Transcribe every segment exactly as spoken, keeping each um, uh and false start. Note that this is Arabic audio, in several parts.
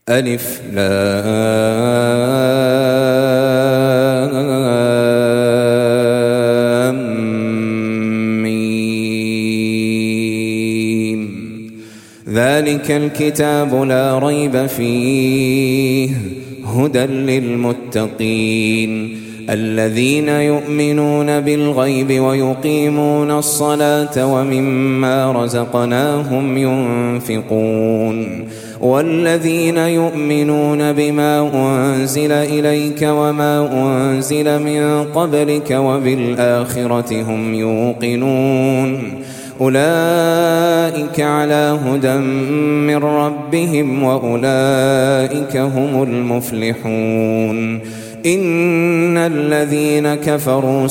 ألف لام ميم ذلك الكتاب لا ريب فيه هدى للمتقين الذين يؤمنون بالغيب ويقيمون الصلاة ومما رزقناهم ينفقون والذين يؤمنون بما أنزل إليك وما أنزل من قبلك وبالآخرة هم يوقنون أولئك على هدى من ربهم وأولئك هم المفلحون إن الذين كفروا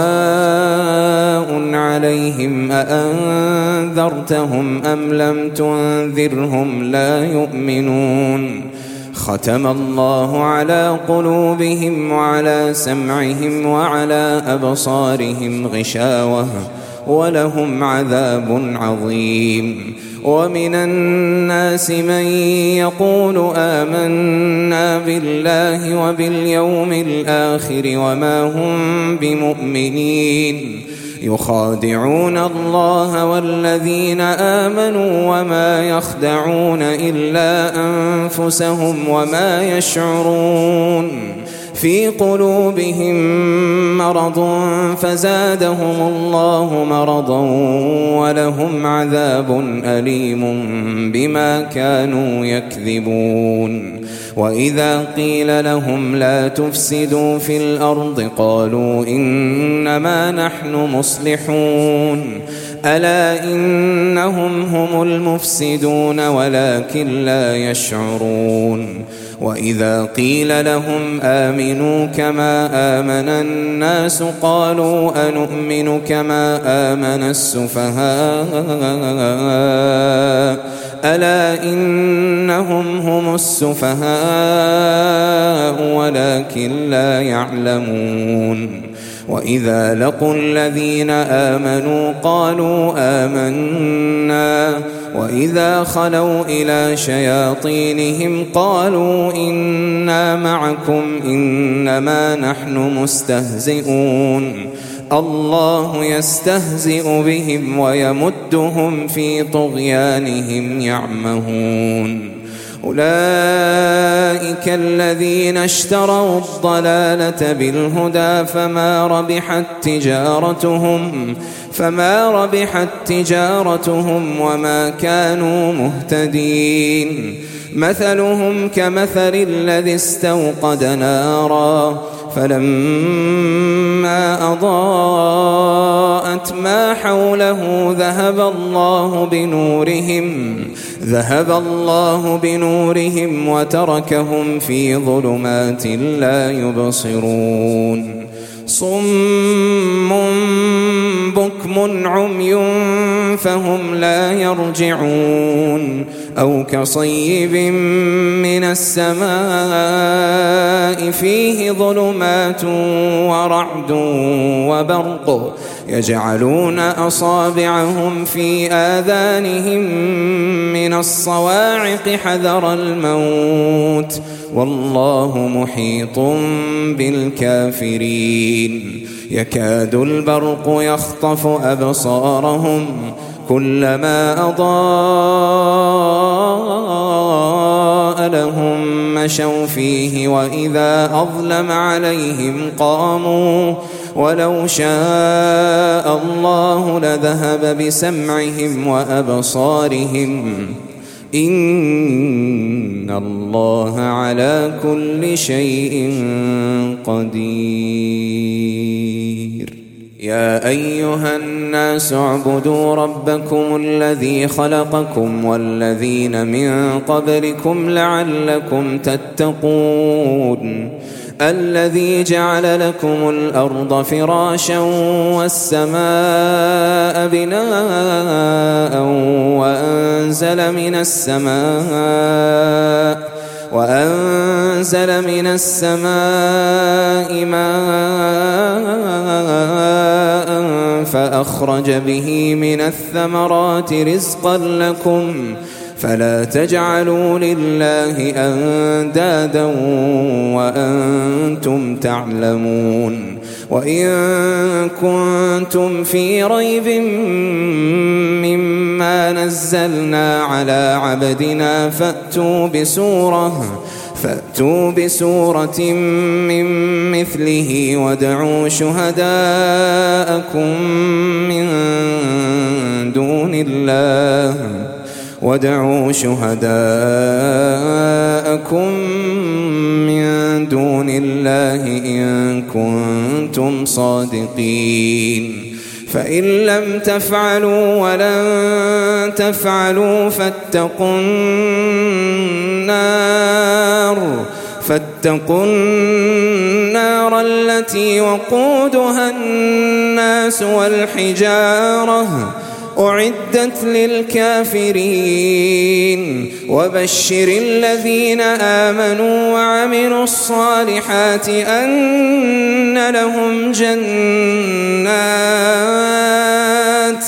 سواء عليهم أأنذرتهم أم لم تنذرهم لا يؤمنون ختم الله على قلوبهم وعلى سمعهم وعلى أبصارهم غشاوة ولهم عذاب عظيم ومن الناس من يقول آمنا بالله وباليوم الآخر وما هم بمؤمنين يخادعون الله والذين آمنوا وما يخدعون إلا أنفسهم وما يشعرون في قلوبهم مرض فزادهم الله مرضا ولهم عذاب أليم بما كانوا يكذبون وإذا قيل لهم لا تفسدوا في الأرض قالوا إنما نحن مصلحون ألا إنهم هم المفسدون ولكن لا يشعرون وإذا قيل لهم آمنوا كما آمن الناس قالوا أنؤمن كما آمن السفهاء ألا إنهم هم السفهاء ولكن لا يعلمون وإذا لقوا الذين آمنوا قالوا آمنا وإذا خلوا إلى شياطينهم قالوا إنا معكم إنما نحن مستهزئون الله يستهزئ بهم ويمدهم في طغيانهم يعمهون أولئك الذين اشتروا الضلالة بالهدى فما ربحت تجارتهم فما ربحت تجارتهم وما كانوا مهتدين مثلهم كمثل الذي استوقد نارا فلما أضاءت ما حوله ذهب الله بنورهم ذهب الله بنورهم وتركهم في ظلمات لا يبصرون صم بكم عمي فهم لا يرجعون أو كصيب من السماء فيه ظلمات ورعد وبرق يجعلون أصابعهم في آذانهم من الصواعق حذر الموت والله محيط بالكافرين يكاد البرق يخطف أبصارهم كلما أضاء لهم مشوا فيه وإذا أظلم عليهم قاموا ولو شاء الله لذهب بسمعهم وأبصارهم إن الله على كل شيء قدير يا أيها الناس اعبدوا ربكم الذي خلقكم والذين من قبلكم لعلكم تتقون الذي جعل لكم الأرض فراشا والسماء بناء وأنزل من السماء وأنزل من السماء ماء فأخرج به من الثمرات رزقا لكم فلا تجعلوا لله أندادا وأنتم تعلمون وإن كنتم في ريب مما نزلنا على عبدنا فأتوا بسورة فأتوا بسورة من مثله وادعوا شهداءكم من دون الله وادعوا شهداءكم من دون الله إن كنتم صادقين فإن لم تفعلوا ولن تفعلوا فاتقوا النار فاتقوا النار التي وقودها الناس والحجارة أعدت للكافرين وبشر الذين آمنوا وعملوا الصالحات أن لهم جنات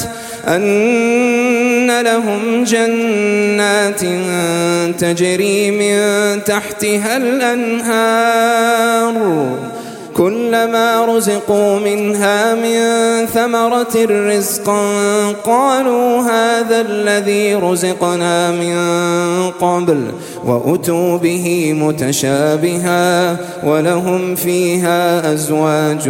أن لهم جنات تجري من تحتها الأنهار كلما رزقوا منها من ثمرة رزقا قالوا هذا الذي رزقنا من قبل وأتوا به متشابها ولهم فيها أزواج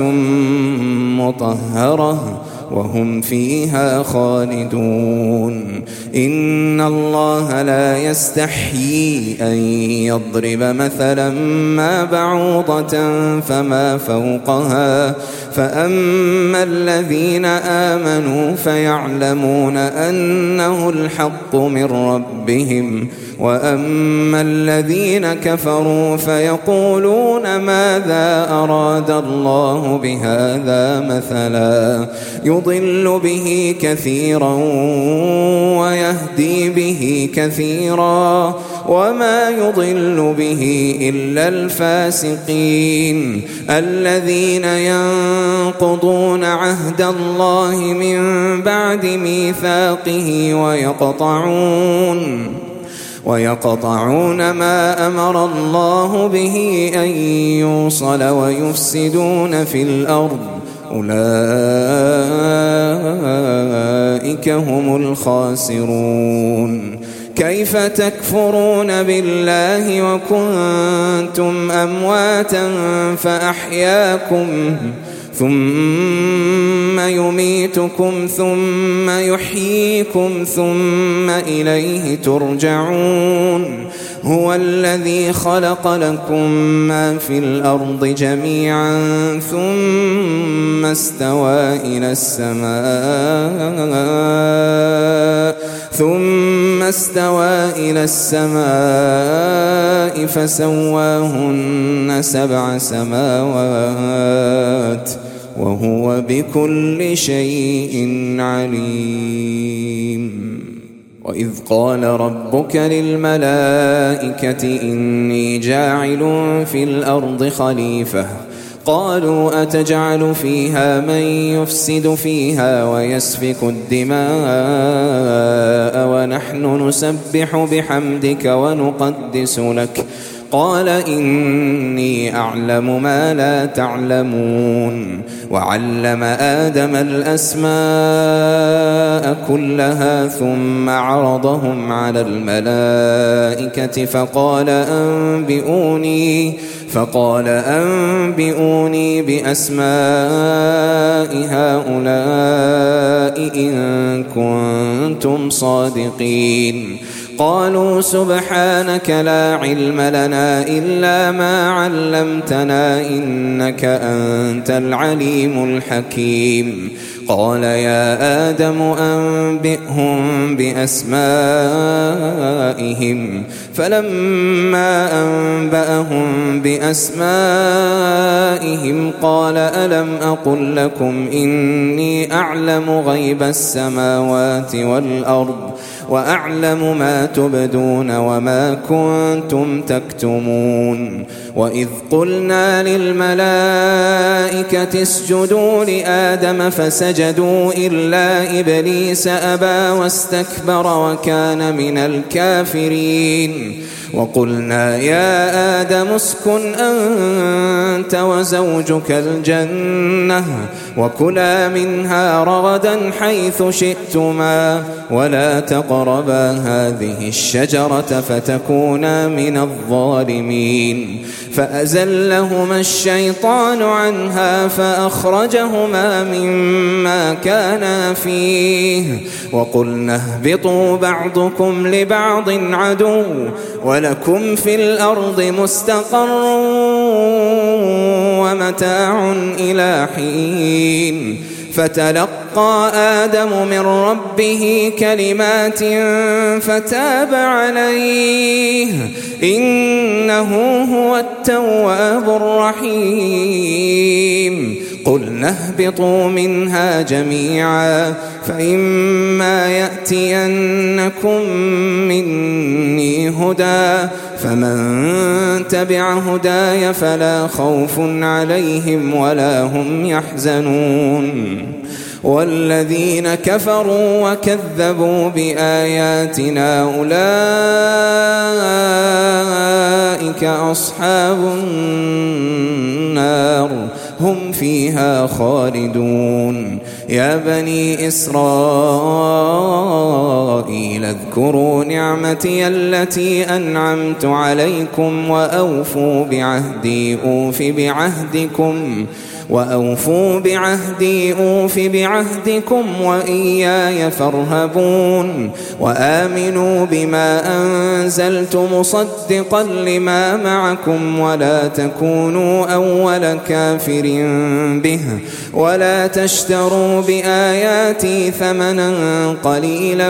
مطهرة وهم فيها خالدون إن الله لا يستحيي أن يضرب مثلا ما بعوضة فما فوقها فأما الذين آمنوا فيعلمون أنه الحق من ربهم وأما الذين كفروا فيقولون ماذا أراد الله بهذا مثلا يضل به كثيرا ويهدي به كثيرا وما يضل به إلا الفاسقين الذين ينقضون عهد الله من بعد ميثاقه ويقطعون ويقطعون ما أمر الله به أن يوصل ويفسدون في الأرض أولئك هم الخاسرون كيف تكفرون بالله وكنتم أمواتا فأحياكم ثم يميتكم ثم يحييكم ثم إليه ترجعون هو الذي خلق لكم ما في الأرض جميعا ثم استوى إلى السماء ثم استوى إلى السماء فسواهن سبع سماوات وهو بكل شيء عليم وإذ قال ربك للملائكة إني جاعل في الأرض خليفة قالوا أتجعل فيها من يفسد فيها ويسفك الدماء ونحن نسبح بحمدك ونقدس لك قال إني أعلم ما لا تعلمون وعلم آدم الأسماء كلها ثم عرضهم على الملائكة فقال أنبئوني فقال أنبئوني بأسماء هؤلاء إن كنتم صادقين قالوا سبحانك لا علم لنا إلا ما علمتنا إنك أنت العليم الحكيم قال يا آدم أنبئهم بأسمائهم فلما أنبأهم بأسمائهم قال ألم أقل لكم إني أعلم غيب السماوات والأرض وأعلم ما تبدون وما كنتم تكتمون وإذ قلنا للملائكة اسجدوا لآدم فسجدوا إلا إبليس أبى واستكبر وكان من الكافرين وقلنا يا آدم اسكن أنت وزوجك الجنة وكلا منها رغدا حيث شئتما ولا تقربا هذه الشجرة فتكونا من الظالمين فأزلهما الشيطان عنها فأخرجهما مما كانا فيه وقلنا اهبطوا بعضكم لبعض عدو ولكم في الأرض مستقر ومتاع إلى حين فتلقى آدم من ربه كلمات فتاب عليه إنه هو التواب الرحيم قلنا اهبطوا منها جميعا فإما يأتينكم مني هدى فمن تبع هداي فلا خوف عليهم ولا هم يحزنون والذين كفروا وكذبوا بآياتنا أولئك أصحاب النار هم فيها خالدون يا بني إسرائيل اذكروا نعمتي التي أنعمت عليكم وأوفوا بعهدي أوف بعهدكم وأوفوا بعهدي أوف بعهدكم وإياي فارهبون وآمنوا بما أنزلت مصدقا لما معكم ولا تكونوا أول كافر به ولا تشتروا بآياتي ثمنا قليلا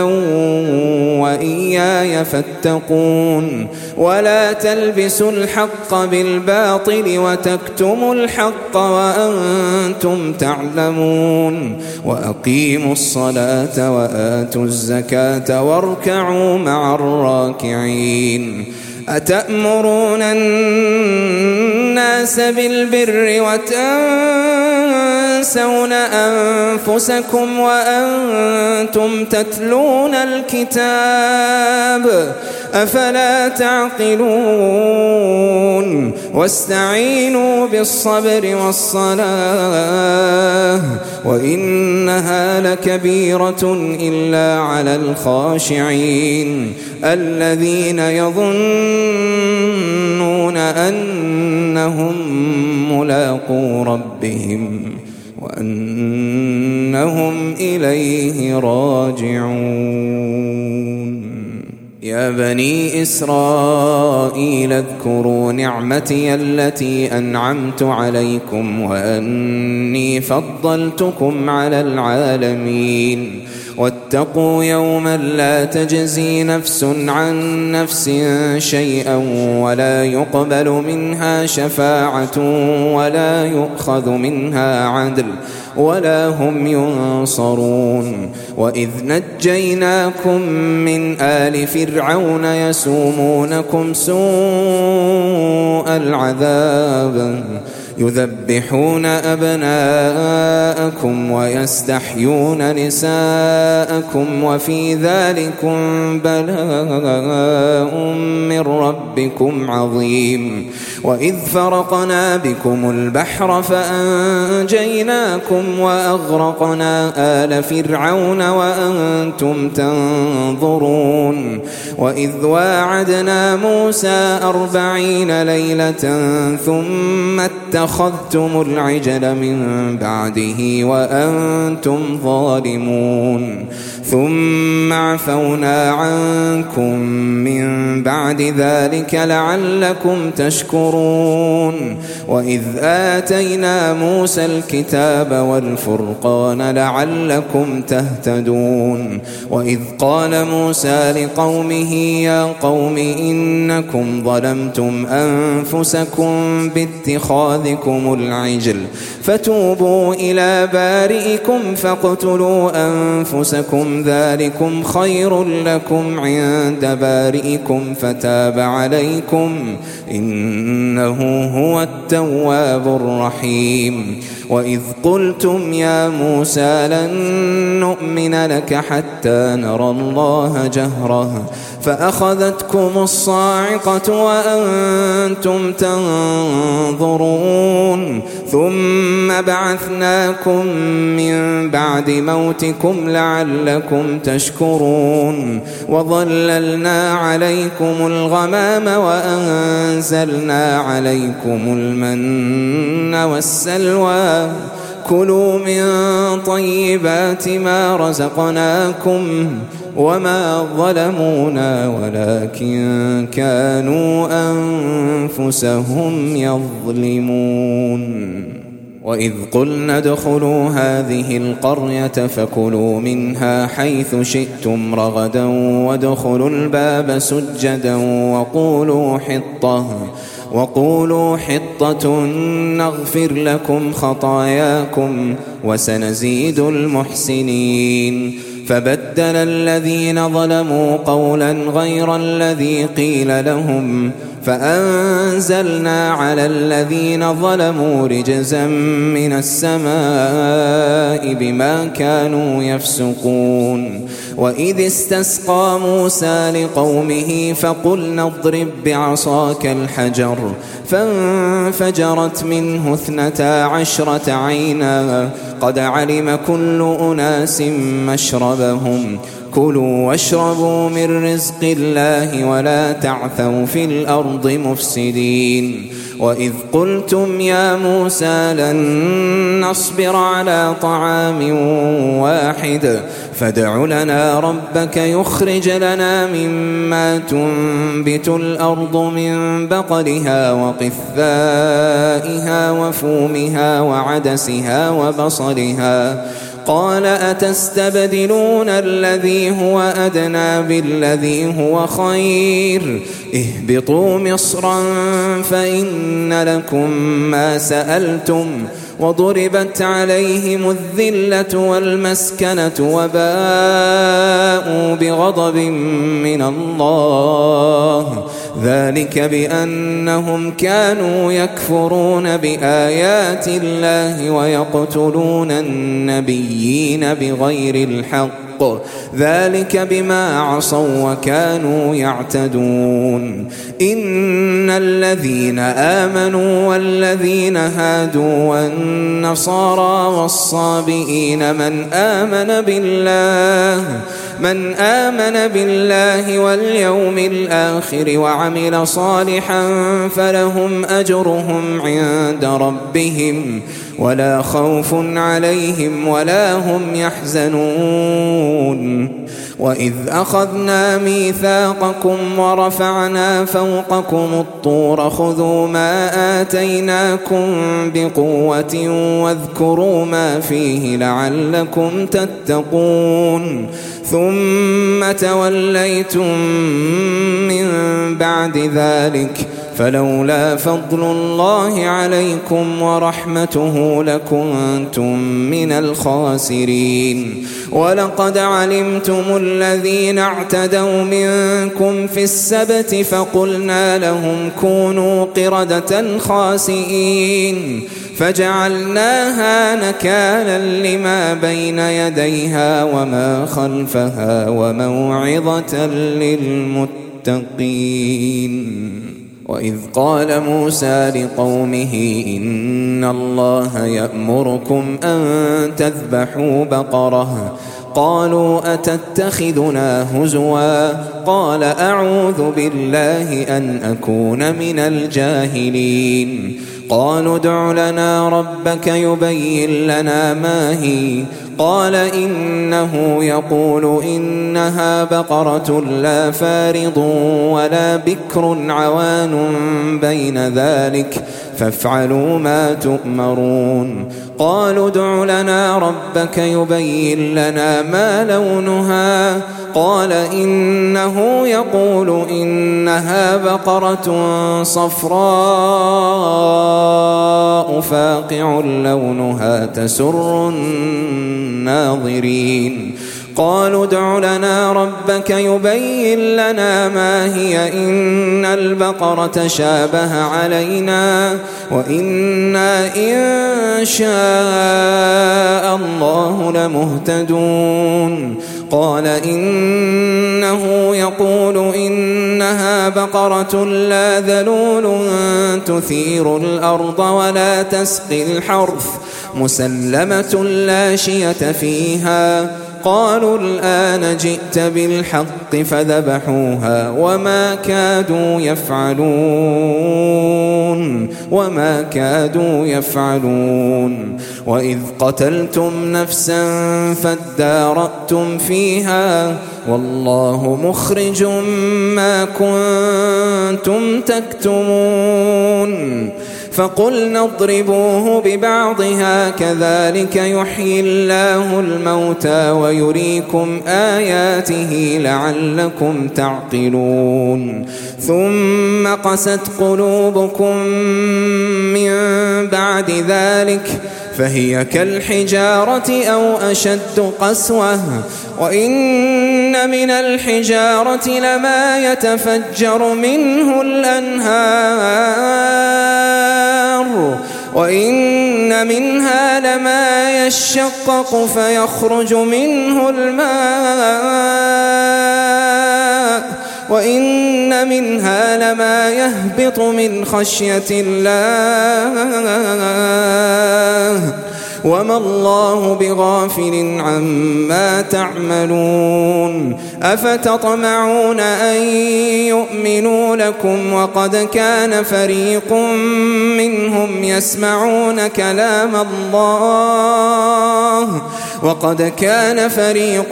وإياي فاتقون ولا تلبسوا الحق بالباطل وتكتموا الحق وأنتم تعلمون وأقيموا الصلاة وآتوا الزكاة واركعوا مع الراكعين أتأمرون الناس بالبر وتنسون أنفسكم وأنتم تتلون الكتاب أفلا تعقلون واستعينوا بالصبر والصلاة وإنها لكبيرة إلا على الخاشعين الذين يظنون أنهم ملاقو ربهم وأنهم إليه راجعون يا بني إسرائيل اذكروا نعمتي التي أنعمت عليكم وأني فضلتكم على العالمين واتقوا يوما لا تجزي نفس عن نفس شيئا ولا يقبل منها شفاعة ولا يؤخذ منها عدل ولا هم ينصرون وإذ نجيناكم من آل فرعون يسومونكم سوء العذاب يذبحون أبناءكم ويستحيون نساءكم وفي ذلكم بلاء من ربكم عظيم وإذ فرقنا بكم البحر فأنجيناكم وأغرقنا آل فرعون وأنتم تنظرون وإذ واعدنا موسى أربعين ليلة ثم اتخذنا اتخذتم العجل من بعده وأنتم ظالمون ثم عفونا عنكم من بعد ذلك لعلكم تشكرون وإذ آتينا موسى الكتاب والفرقان لعلكم تهتدون وإذ قال موسى لقومه يا قوم إنكم ظلمتم أنفسكم باتخاذكم العجل فتوبوا إلى بارئكم فاقتلوا أنفسكم ذلكم خير لكم عند بارئكم فتاب عليكم إنه هو التواب الرحيم وإذ قلتم يا موسى لن نؤمن لك حتى نرى الله جهرة فأخذتكم الصاعقة وأنتم تنظرون ثم بعثناكم من بعد موتكم لعلكم تشكرون وظللنا عليكم الغمام وأنزلنا عليكم المن والسلوى كلوا من طيبات ما رزقناكم وما ظلمونا ولكن كانوا أنفسهم يظلمون وإذ قلنا ادخلوا هذه القرية فكلوا منها حيث شئتم رغدا وادخلوا الباب سجدا وقولوا حطة وقولوا حطة نغفر لكم خطاياكم وسنزيد المحسنين فبدل الذين ظلموا قولا غير الذي قيل لهم فأنزلنا على الذين ظلموا رجزا من السماء بما كانوا يفسقون وإذ استسقى موسى لقومه فقلنا اضرب بعصاك الحجر فانفجرت منه اثنتا عشرة عينا قد علم كل أناس مشربهم كلوا واشربوا من رزق الله ولا تعثوا في الأرض مفسدين وإذ قلتم يا موسى لن نصبر على طعام واحد فادع لنا ربك يخرج لنا مما تنبت الأرض من بقلها وقثائها وفومها وعدسها وبصلها قال أتستبدلون الذي هو أدنى بالذي هو خير اهبطوا مصرا فإن لكم ما سألتم وضربت عليهم الذلة والمسكنة وباءوا بغضب من الله ذلك بأنهم كانوا يكفرون بآيات الله ويقتلون النبيين بغير الحق ذلك بما عصوا وكانوا يعتدون إن الذين آمنوا والذين هادوا والنصارى والصابئين من آمن بالله من آمن بالله واليوم الآخر وعمل صالحا فلهم أجرهم عند ربهم ولا خوف عليهم ولا هم يحزنون وإذ أخذنا ميثاقكم ورفعنا فوقكم الطور خذوا ما آتيناكم بقوة واذكروا ما فيه لعلكم تتقون ثم توليتم من بعد ذلك فلولا فضل الله عليكم ورحمته لكنتم من الخاسرين ولقد علمتم الذين اعتدوا منكم في السبت فقلنا لهم كونوا قردة خاسئين فجعلناها نكالا لما بين يديها وما خلفها وموعظة للمتقين وإذ قال موسى لقومه إن الله يأمركم أن تذبحوا بقرة قالوا أتتخذنا هزوا قال أعوذ بالله أن أكون من الجاهلين قالوا ادع لنا ربك يبين لنا ما هي قال إنه يقول إنها بقرة لا فارض ولا بكر عوان بين ذلك فافعلوا ما تؤمرون قالوا ادع لنا ربك يبين لنا ما لونها قال إنه يقول إنها بقرة صفراء فاقع لونها تسر الناظرين قالوا ادع لنا ربك يبين لنا ما هي إن البقرة شابه علينا وإنا إن شاء الله لمهتدون قال إنه يقول إنها بقرة لا ذلول تثير الأرض ولا تسقي الحرث مسلمة لا شية فيها قالوا الآن جئت بالحق فذبحوها وما كادوا يفعلون وما كادوا يفعلون وإذ قتلتم نفسا فادارأتم فيها والله مخرج ما كنتم تكتمون فقلنا اضربوه ببعضها كذلك يحيي الله الموتى ويريكم آياته لعلكم تعقلون ثم قست قلوبكم من بعد ذلك فهي كالحجارة أو أشد قسوة وإن من الحجارة لما يتفجر منه الأنهار وإن منها لما يشقق فيخرج منه الماء وإن منها لما يهبط من خشية الله وما الله بغافل عما تعملون أفتطمعون أن يؤمنوا لكم وقد كان فريق منهم يسمعون كلام الله وقد كان فريق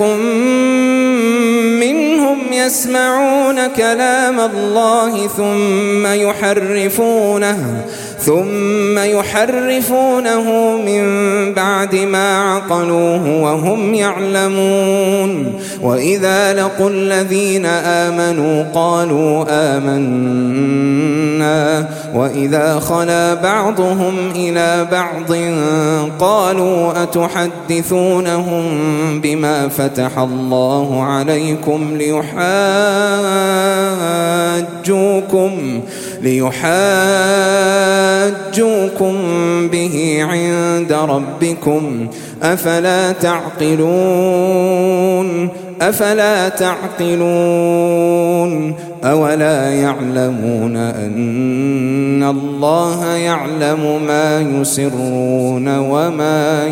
منهم يسمعون كلام الله ثم يحرفونه ثم يحرفونه من بعد ما عقلوه وهم يعلمون وإذا لقوا الذين آمنوا قالوا آمنا وإذا خلا بعضهم إلى بعض قالوا أتحدثونهم بما فتح الله عليكم ليحاجوكم ليحاجوكم به عند ربكم أفلا تعقلون أفلا تعقلون أولا يعلمون أن الله يعلم ما يسرون وما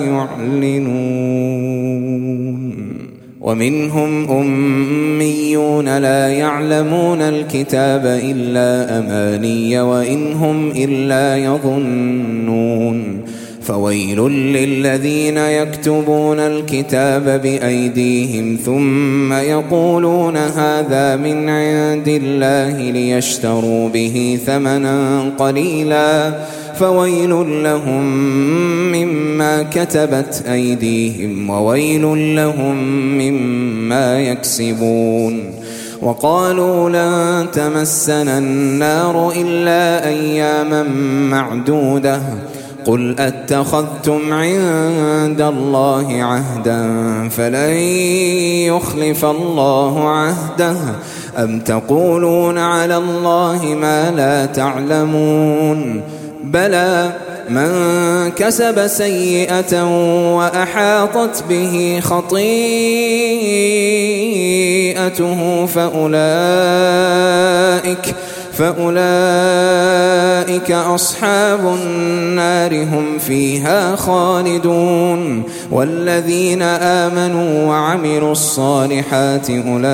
يعلنون ومنهم أميون لا يعلمون الكتاب إلا أماني وإن هم إلا يظنون فويل للذين يكتبون الكتاب بأيديهم ثم يقولون هذا من عند الله ليشتروا به ثمنا قليلا فويل لهم مما كتبت أيديهم وويل لهم مما يكسبون وقالوا لن تمسنا النار إلا أياما معدودة قل أتخذتم عند الله عهدا فلن يخلف الله عهده أم تقولون على الله ما لا تعلمون بلى من كسب سيئة وأحاطت به خطيئته فأولئك فأولئك أولئك أصحاب النار هم فيها خالدون والذين آمنوا وعملوا الصالحات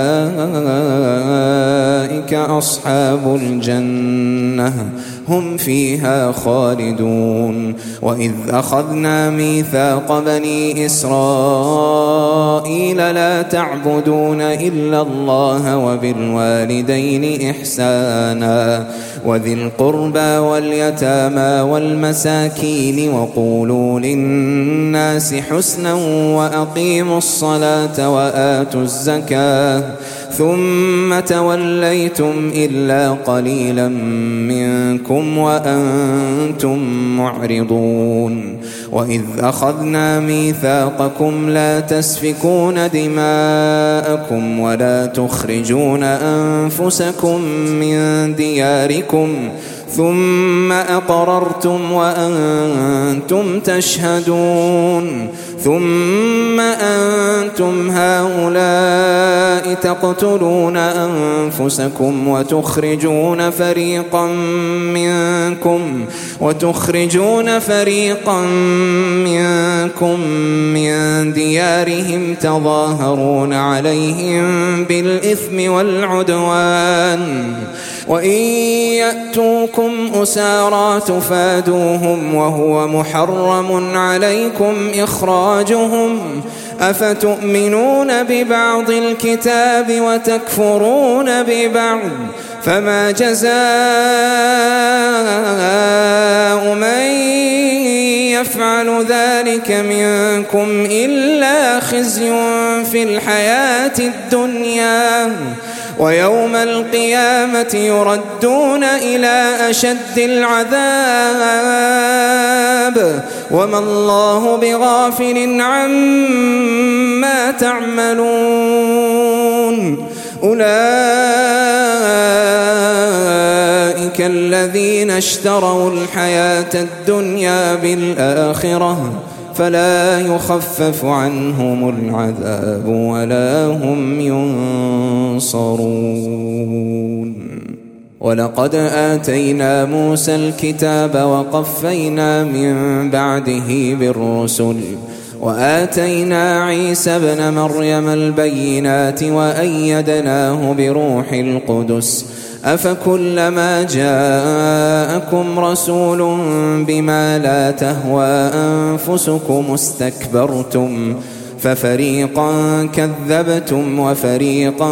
أولئك أصحاب الجنة هم فيها خالدون وإذ أخذنا ميثاق بني إسرائيل لا تعبدون إلا الله وبالوالدين إحسانا وذي القربى واليتامى والمساكين وقولوا للناس حسنا وأقيموا الصلاة وآتوا الزكاة ثم توليتم إلا قليلا منكم وأنتم معرضون وإذ أخذنا ميثاقكم لا تسفكون دماءكم ولا تخرجون أنفسكم من دياركم ثم أقررتم وأنتم تشهدون ثم أنتم هؤلاء تقتلون أنفسكم وتخرجون فريقا منكم وتخرجون فريقا منكم من ديارهم تظاهرون عليهم بالإثم والعدوان وإن يأتوكم أسارى تفادوهم وهو محرم عليكم إخراجهم أفتؤمنون ببعض الكتاب وتكفرون ببعض فما جزاء من يفعل ذلك منكم إلا خزي في الحياة الدنيا ويوم القيامة يردون إلى أشد العذاب وما الله بغافل عما تعملون أولئك الذين اشتروا الحياة الدنيا بالآخرة فلا يخفف عنهم العذاب ولا هم ينصرون ولقد آتينا موسى الكتاب وقفينا من بعده بالرسل وآتينا عيسى ابن مريم البينات وأيدناه بروح القدس أفكلما جاءكم رسول بما لا تهوى أنفسكم استكبرتم ففريقا كذبتم وفريقا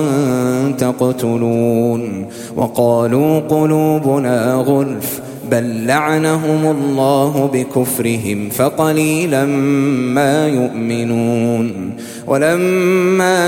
تقتلون وقالوا قلوبنا غلف بل لعنهم الله بكفرهم فقليلا ما يؤمنون ولما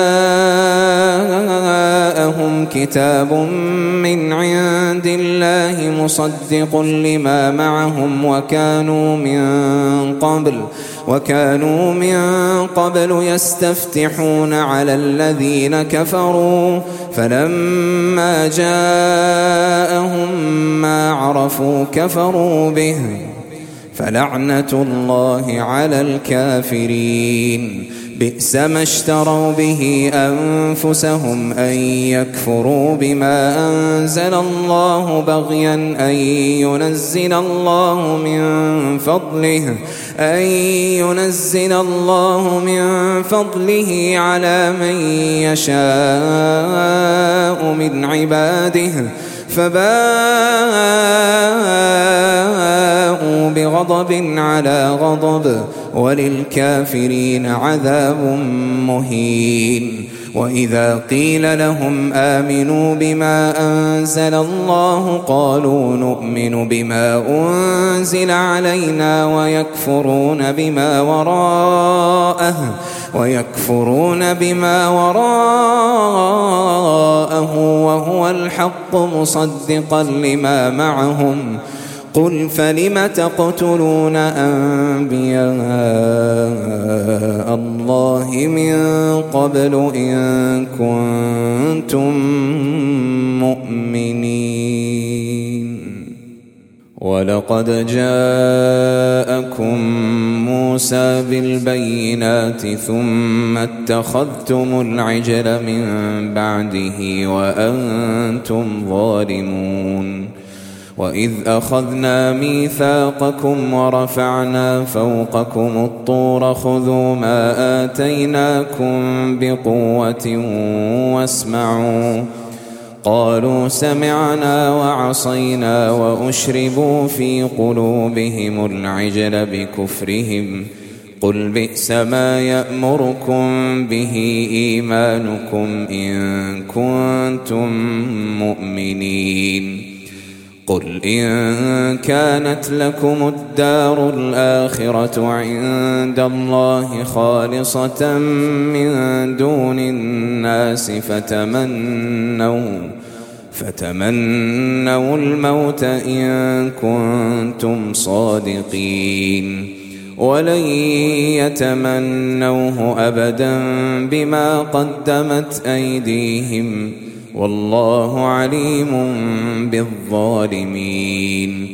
جاءهم كتاب من عند الله مصدق لما معهم وكانوا من قبل وكانوا من قبل يستفتحون على الذين كفروا فلما جاءهم ما عرفوا كفروا به فلعنة الله على الكافرين بئس ما اشتروا به أنفسهم أن يكفروا بما أنزل الله بغيا أن ينزل الله من فضله أن ينزل الله من فضله على من يشاء من عباده فباءوا بغضب على غضب وللكافرين عذاب مهين وإذا قيل لهم آمنوا بما أنزل الله قالوا نؤمن بما أنزل علينا ويكفرون بما وراءه ويكفرون بما وراءه وهو الحق مصدقا لما معهم قل فلم تقتلون أنبياء الله من قبل إن كنتم مؤمنين ولقد جاءكم موسى بالبينات ثم اتخذتم العجل من بعده وأنتم ظالمون وإذ أخذنا ميثاقكم ورفعنا فوقكم الطور خذوا ما آتيناكم بقوة واسمعوا قالوا سمعنا وعصينا وأشربوا في قلوبهم العجل بكفرهم قل بئس ما يأمركم به إيمانكم إن كنتم مؤمنين قل إن كانت لكم الدار الآخرة عند الله خالصة من دون الناس فتمنوا فتمنوا الموت إن كنتم صادقين ولن يتمنوه أبدا بما قدمت أيديهم والله عليم بالظالمين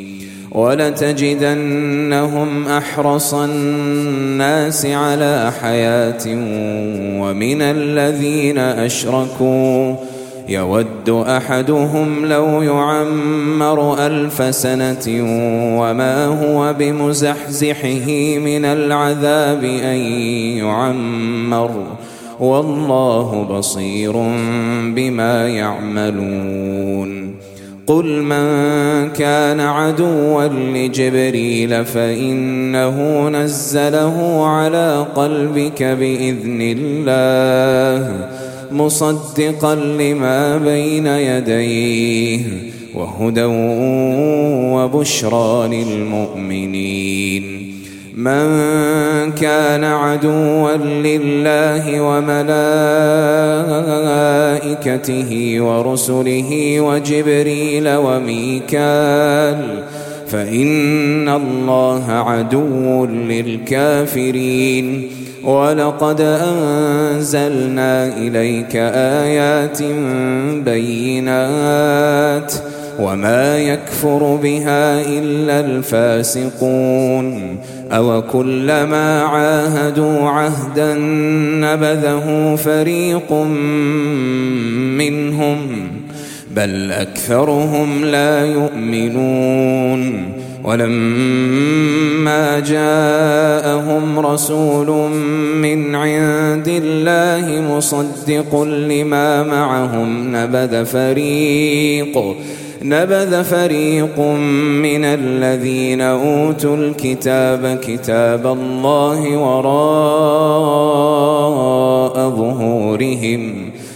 ولتجدنهم أحرص الناس على حياة ومن الذين أشركوا يود أحدهم لو يعمر ألف سنة وما هو بمزحزحه من العذاب أن يعمر والله بصير بما يعملون قل من كان عدوا لجبريل فإنه نزله على قلبك بإذن الله مصدقا لما بين يديه وهدى وبشرى للمؤمنين من كان عدوا لله وملائكته ورسله وجبريل وميكال فإن الله عدو للكافرين ولقد أنزلنا إليك آيات بينات وما يكفر بها إلا الفاسقون أو كلما عاهدوا عهدا نبذه فريق منهم بل أكثرهم لا يؤمنون ولما جاءهم رسول من عند الله مصدق لما معهم نبذ فريق نبذ فريق من الذين أوتوا الكتاب كتاب الله وراء ظهورهم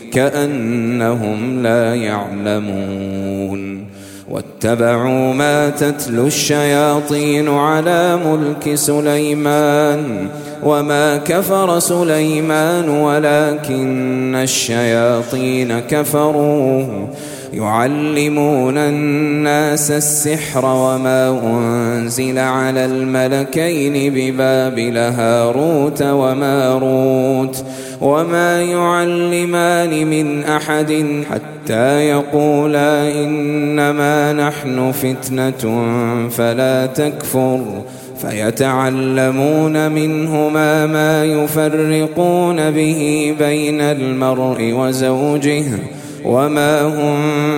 كأنهم لا يعلمون واتبعوا ما تتلو الشياطين على ملك سليمان وما كفر سليمان ولكن الشياطين كفروا يعلمون الناس السحر وما أنزل على الملكين ببابل هاروت وماروت وما يعلمان من أحد حتى يقولا إنما نحن فتنة فلا تكفر فيتعلمون منهما ما يفرقون به بين المرء وزوجه وما هم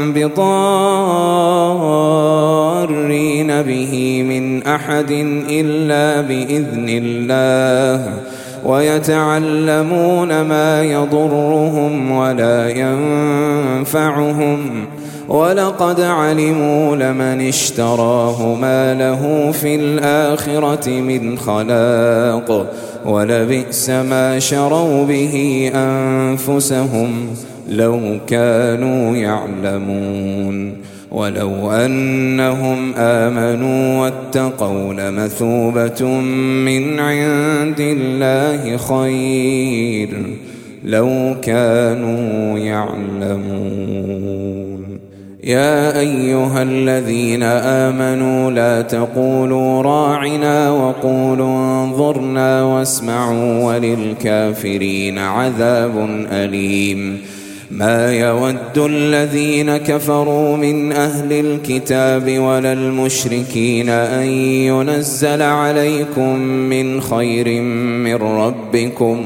بضارين به من أحد إلا بإذن الله ويتعلمون ما يضرهم ولا ينفعهم ولقد علموا لمن اشتراه ما له في الآخرة من خلاق ولبئس ما شروا به أنفسهم لو كانوا يعلمون ولو أنهم آمنوا واتقوا لمثوبة من عند الله خير لو كانوا يعلمون يا أيها الذين آمنوا لا تقولوا راعنا وقولوا انظرنا واسمعوا وللكافرين عذاب أليم ما يود الذين كفروا من أهل الكتاب ولا المشركين أن ينزل عليكم من خير من ربكم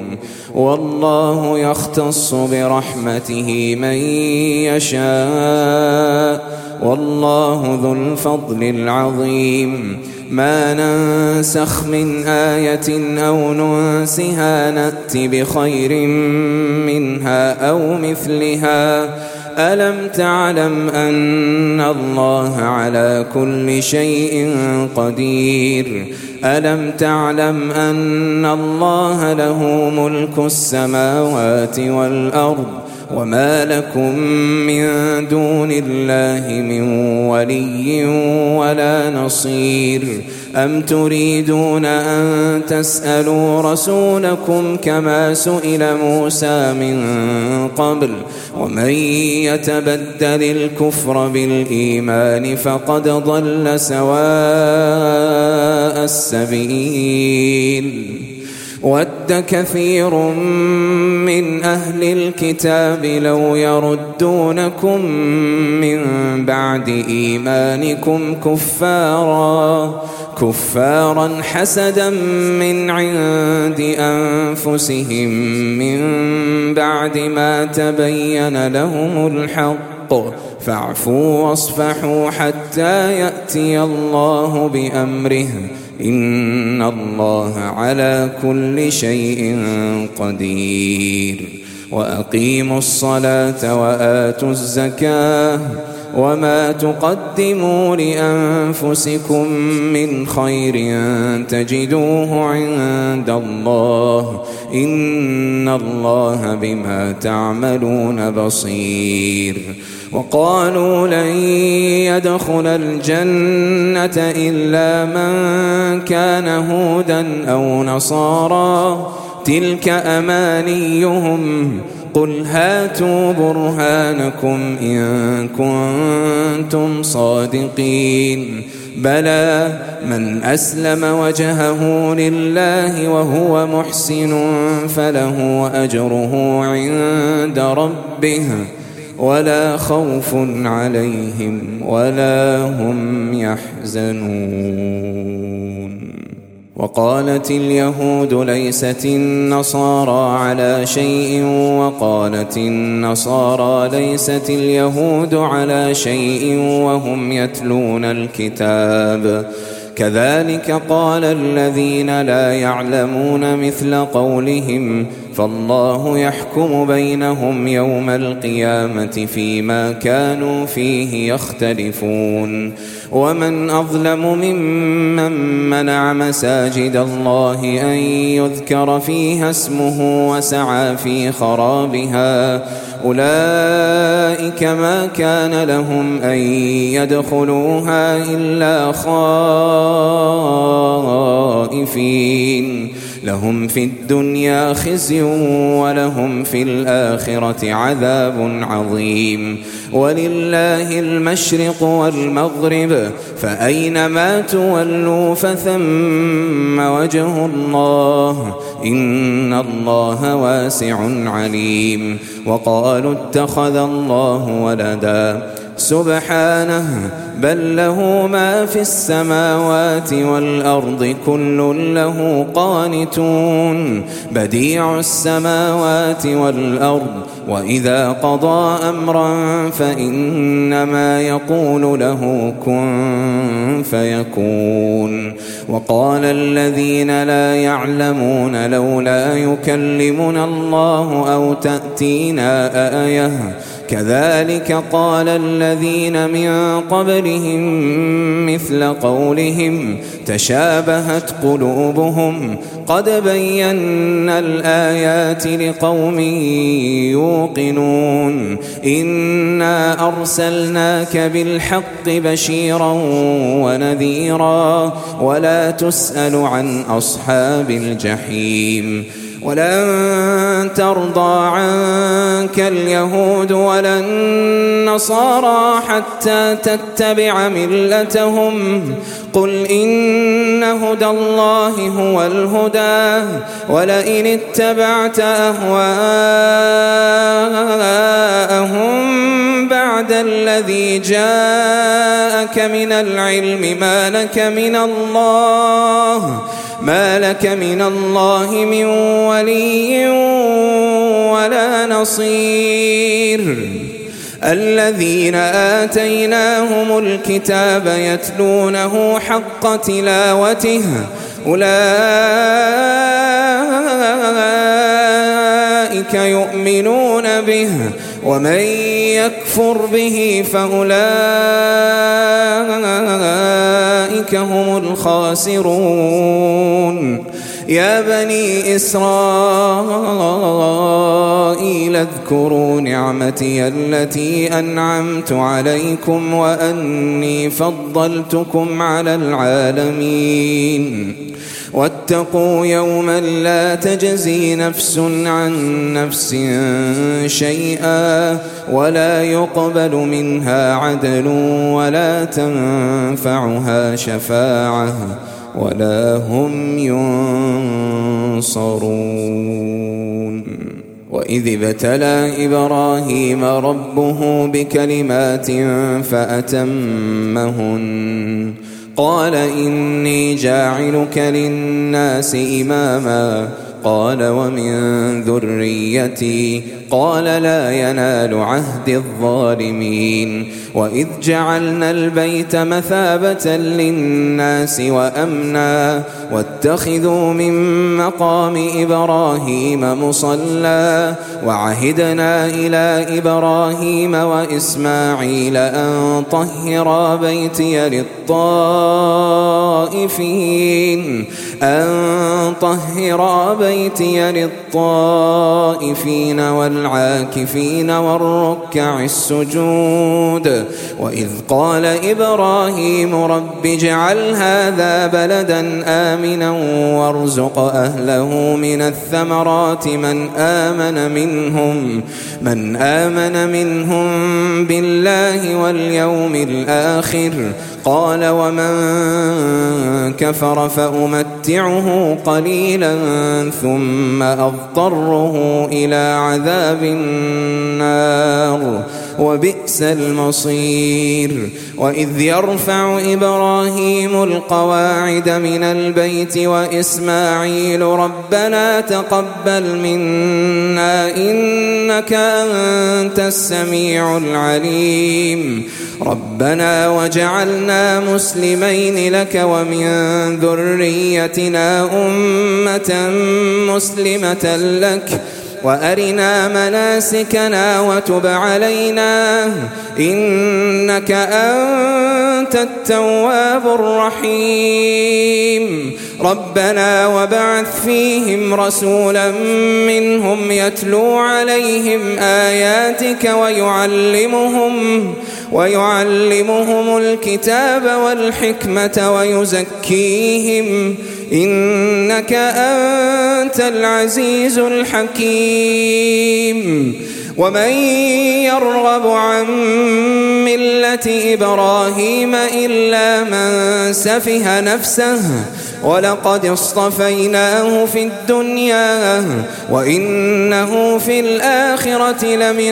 والله يختص برحمته من يشاء والله ذو الفضل العظيم. ما ننسخ من آية أو ننسها نأت بخير منها أو مثلها. ألم تعلم أن الله على كل شيء قدير؟ ألم تعلم أن الله له ملك السماوات والأرض وما لكم من دون الله من ولي ولا نصير؟ أم تريدون أن تسألوا رسولكم كما سئل موسى من قبل؟ ومن يتبدل الكفر بالإيمان فقد ضل سواء السبيل. ود كثير من أهل الكتاب لو يردونكم من بعد إيمانكم كفارا كفارا حسدا من عند أنفسهم من بعد ما تبين لهم الحق فاعفوا واصفحوا حتى يأتي الله بأمره إن الله على كل شيء قدير. وأقيموا الصلاة وآتوا الزكاة وما تقدموا لأنفسكم من خير تجدوه عند الله إن الله بما تعملون بصير. وقالوا لن يدخل الجنة إلا من كان هودا أو نصارى تلك أمانيهم قل هاتوا برهانكم إن كنتم صادقين. بلى من أسلم وجهه لله وهو محسن فله أجره عند ربه ولا خوف عليهم ولا هم يحزنون. وقالت اليهود ليست النصارى على شيء وقالت النصارى ليست اليهود على شيء وهم يتلون الكتاب كذلك قال الذين لا يعلمون مثل قولهم فالله يحكم بينهم يوم القيامة فيما كانوا فيه يختلفون. ومن أظلم ممن منع مساجد الله أن يذكر فيها اسمه وسعى في خرابها أولئك ما كان لهم أن يدخلوها إلا خائفين لهم في الدنيا خزي ولهم في الآخرة عذاب عظيم. ولله المشرق والمغرب فأينما تولوا فثم وجه الله إن الله واسع عليم. وقالوا اتخذ الله ولدا سبحانه بل له ما في السماوات والأرض كل له قانتون بديع السماوات والأرض وإذا قضى أمرا فإنما يقول له كن فيكون. وقال الذين لا يعلمون لولا يكلمنا الله أو تأتينا آية كذلك قال الذين من قبلهم مثل قولهم تشابهت قلوبهم قد بينا الآيات لقوم يوقنون إنا أرسلناك بالحق بشيرا ونذيرا ولا تسأل عن أصحاب الجحيم. ولن ترضى عنك اليهود ولا النصارى حتى تتبع ملتهم قل إن هدى الله هو الهدى ولئن اتبعت أهواءهم بعد الذي جاءك من العلم ما لك من الله ما لك من الله من ولي ولا نصير. الذين آتيناهم الكتاب يتلونه حق تلاوته أولئك يؤمنون به ومن يكفر به فأولئك هم الخاسرون يا بني إسرائيل اذكروا نعمتي التي أنعمت عليكم وأني فضلتكم على العالمين واتقوا يوما لا تجزي نفس عن نفس شيئا ولا يقبل منها عدل ولا تنفعها شفاعة ولا هم ينصرون وإذ ابتلى إبراهيم ربه بكلمات فأتمهن قال إني جاعلك للناس إماما قال ومن ذريتي قال لا ينال عهد الظالمين وإذ جعلنا البيت مثابة للناس وأمنا واتخذوا من مقام إبراهيم مصلى وعهدنا إلى إبراهيم وإسماعيل أن طهرا بيتي للطائفين أن طهرا بيتي للطائفين والعاكفين والركع السجود وإذ قال إبراهيم رب اجعل هذا بلدا آمنا وارزق أهله من الثمرات من آمن منهم من آمن منهم بالله واليوم الآخر قال ومن كفر فأمتعه قليلا ثم أضطره إلى عذاب النار وبئس المصير وإذ يرفع إبراهيم القواعد من البيت وإسماعيل ربنا تقبل منا إنك أنت السميع العليم ربنا وجعلنا مسلمين لك ومن ذريتنا أمة مسلمة لك وأرنا مناسكنا وتب علينا إنك أنت التواب الرحيم ربنا وبعث فيهم رسولا منهم يتلو عليهم آياتك ويعلمهم ويعلمهم الكتاب والحكمة ويزكيهم إنك أنت العزيز الحكيم ومن يرغب عن ملة إبراهيم إلا من سفه نفسه ولقد اصطفيناه في الدنيا وإنه في الآخرة لمن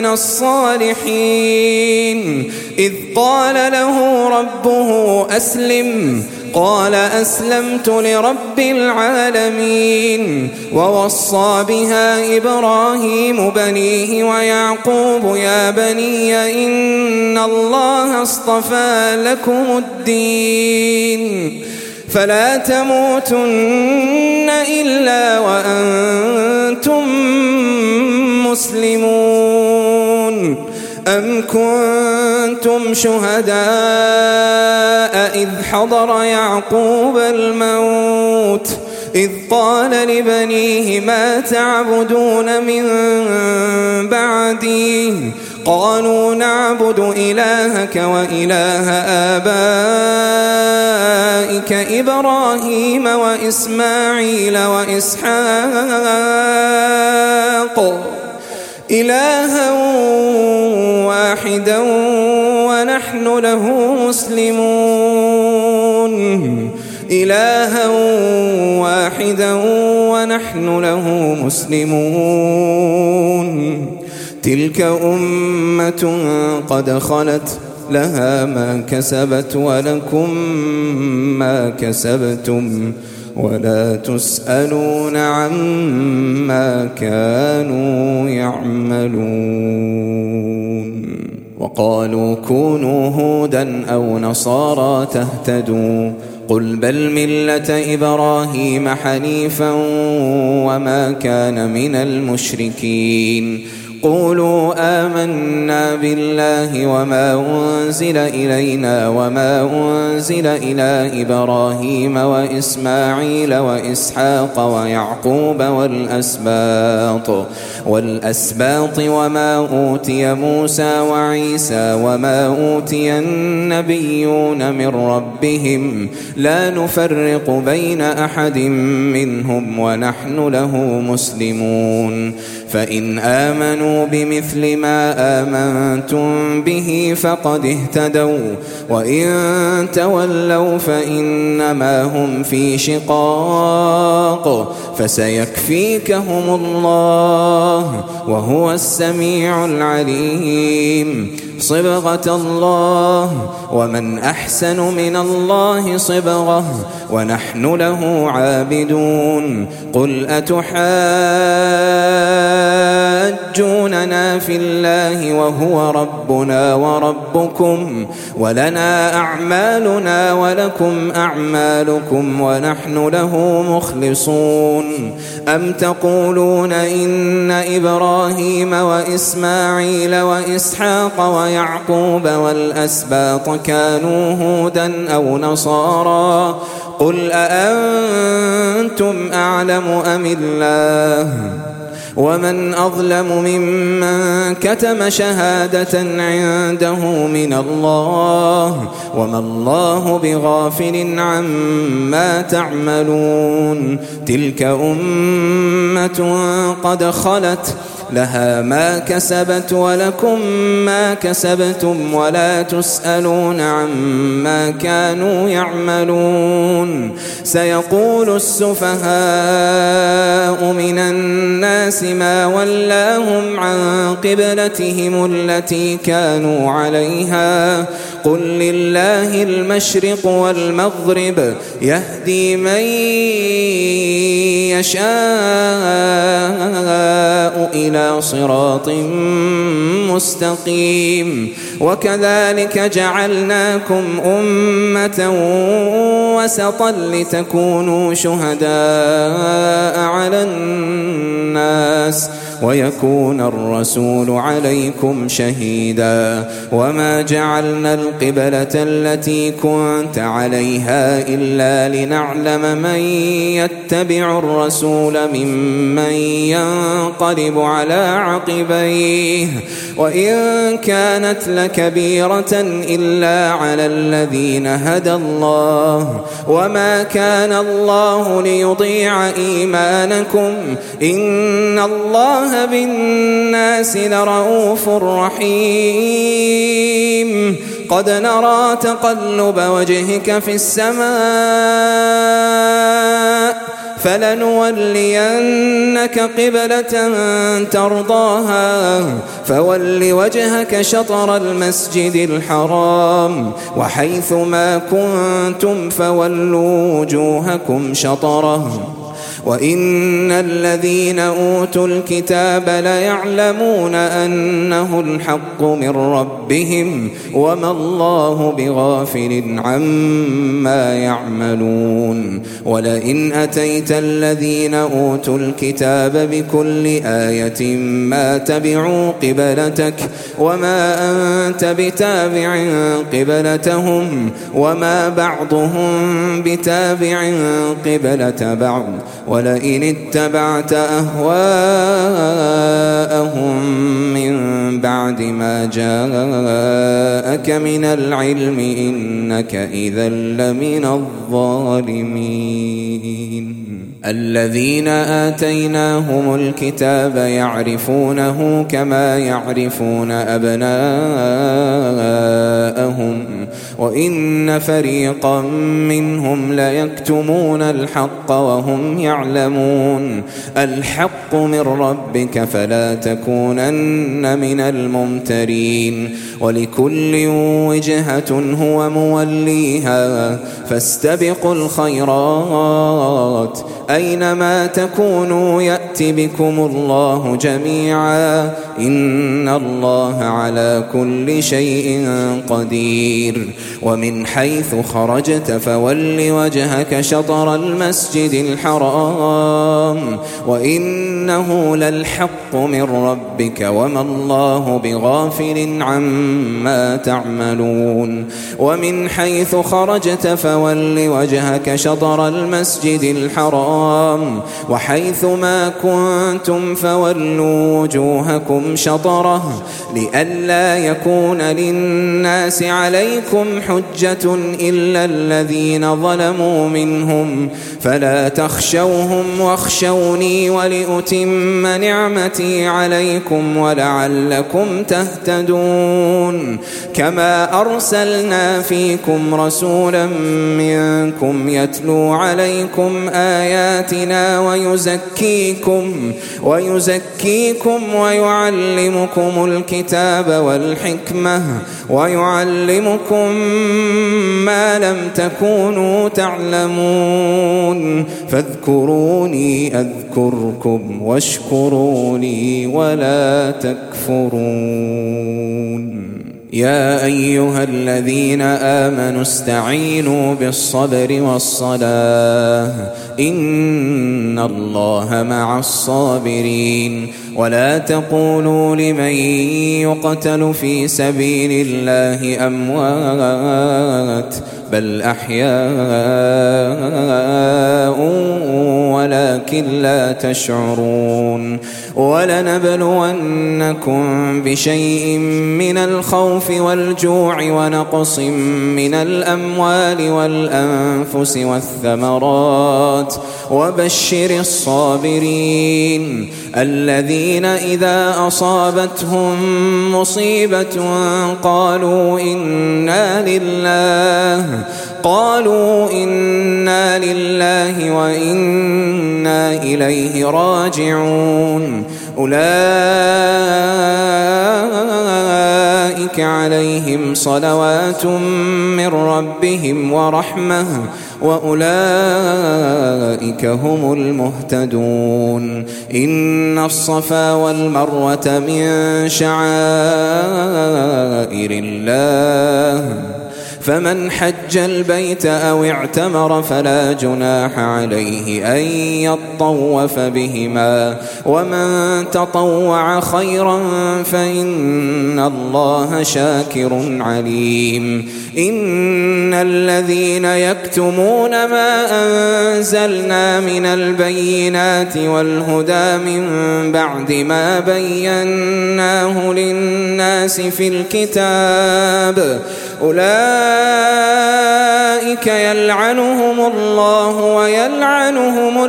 الصالحين إذ قال له ربه أسلم قال أسلمت لرب العالمين ووصى بها إبراهيم بنيه ويعقوب يا بني إن الله اصطفى لكم الدين فلا تموتن إلا وأنتم مسلمون أم كنتم شهداء إذ حضر يعقوب الموت إذ قال لبنيه ما تعبدون من بعدي قالوا نعبد إلهك وإله آبائك إبراهيم وإسماعيل وإسحاق إلها واحدا ونحن له مسلمون إلها واحدا ونحن له مسلمون تلك أمة قد خلت لها ما كسبت ولكم ما كسبتم ولا تسألون عما كانوا يعملون وقالوا كونوا هودا أو نصارى تهتدوا قل بل ملة إبراهيم حنيفا وما كان من المشركين قولوا آمنا بالله وما أنزل إلينا وما أنزل إلى إبراهيم وإسماعيل وإسحاق ويعقوب والأسباط والأسباط وما أوتي موسى وعيسى وما أوتي النبيون من ربهم لا نفرق بين أحد منهم ونحن له مسلمون فإن آمنوا بمثل ما آمنتم به فقد اهتدوا وإن تولوا فإنما هم في شقاق فسيكفيكهم الله وهو السميع العليم صبغة الله ومن أحسن من الله صبغة ونحن له عابدون قل أتحاجوننا في الله وهو ربنا وربكم ولنا أعمالنا ولكم أعمالكم ونحن له مخلصون أم تقولون إن إبراهيم وإسماعيل وإسحاق ويعقوب والأسباط كانوا هودا أو نصارى قل أأنتم أعلم أم الله ومن أظلم ممن كتم شهادة عنده من الله وما الله بغافل عما تعملون تلك أمة قد خلت لها ما كسبت ولكم ما كسبتم ولا تسألون عما كانوا يعملون سيقول السفهاء من الناس ما ولاهم عن قبلتهم التي كانوا عليها قل لله المشرق والمغرب يهدي من يشاء إلى صراط مستقيم وكذلك جعلناكم أمة وسطا لتكونوا شهداء على الناس ويكون الرسول عليكم شهيدا وما جعلنا القبلة التي كنت عليها إلا لنعلم من يتبع الرسول ممن ينقلب على عقبيه وإن كانت لكبيرة إلا على الذين هدى الله وما كان الله ليضيع إيمانكم إن الله بالناس لرؤوف رحيم قد نرى تقلب وجهك في السماء فلنولينك قبلة ترضاها فول وجهك شطر المسجد الحرام وحيث ما كنتم فولوا وجوهكم شطره وإن الذين أوتوا الكتاب ليعلمون أنه الحق من ربهم وما الله بغافل عما يعملون ولئن أتيت الذين أوتوا الكتاب بكل آية ما تبعوا قبلتك وما أنت بتابع قبلتهم وما بعضهم بتابع قبلة بعض ولئن اتبعت أهواءهم من بعد ما جاءك من العلم إنك إذا لمن الظالمين الذين آتيناهم الكتاب يعرفونه كما يعرفون أبناءهم وإن فريقا منهم ليكتمون الحق وهم يعلمون الحق من ربك فلا تكونن من الممترين ولكل وجهة هو موليها فاستبقوا الخيرات أينما تكونوا يأت بكم الله جميعا إن الله على كل شيء قدير ومن حيث خرجت فول وجهك شطر المسجد الحرام وإنه للحق من ربك وما الله بغافل عما تعملون ومن حيث خرجت فول وجهك شطر المسجد الحرام وحيث ما كنتم فولوا وجوهكم شطره لئلا يكون للناس عليكم حجة إلا الذين ظلموا منهم فلا تخشوهم واخشوني ولأتم نعمتي عليكم ولعلكم تهتدون كما أرسلنا فيكم رسولا منكم يتلو عليكم آياتنا ويزكيكم ويزكيكم ويعلمكم الكتاب والحكمة ويعلمكم ما لم تكونوا تعلمون فاذكروني أذكركم واشكروا لي ولا تكفرون يا أيها الذين آمنوا استعينوا بالصبر والصلاة إن الله مع الصابرين ولا تقولوا لمن يقتل في سبيل الله أموات بل أحياء ولكن لا تشعرون ولنبلونكم بشيء من الخوف والجوع ونقص من الأموال والأنفس والثمرات وبشر الصابرين الذين إذا أصابتهم مصيبة قالوا إنا لله قالوا إنا لله وإنا إليه راجعون أولئك عليهم صلوات من ربهم ورحمة وأولئك هم المهتدون إن الصفا والمروة من شعائر الله فمن حج البيت أو اعتمر فلا جناح عليه أن يطوف بهما ومن تطوع خيرا فإن الله شاكر عليم إن الذين يكتمون ما أنزلنا من البينات والهدى من بعد ما بيناه للناس في الكتاب أولئك يلعنهم الله ويلعنهم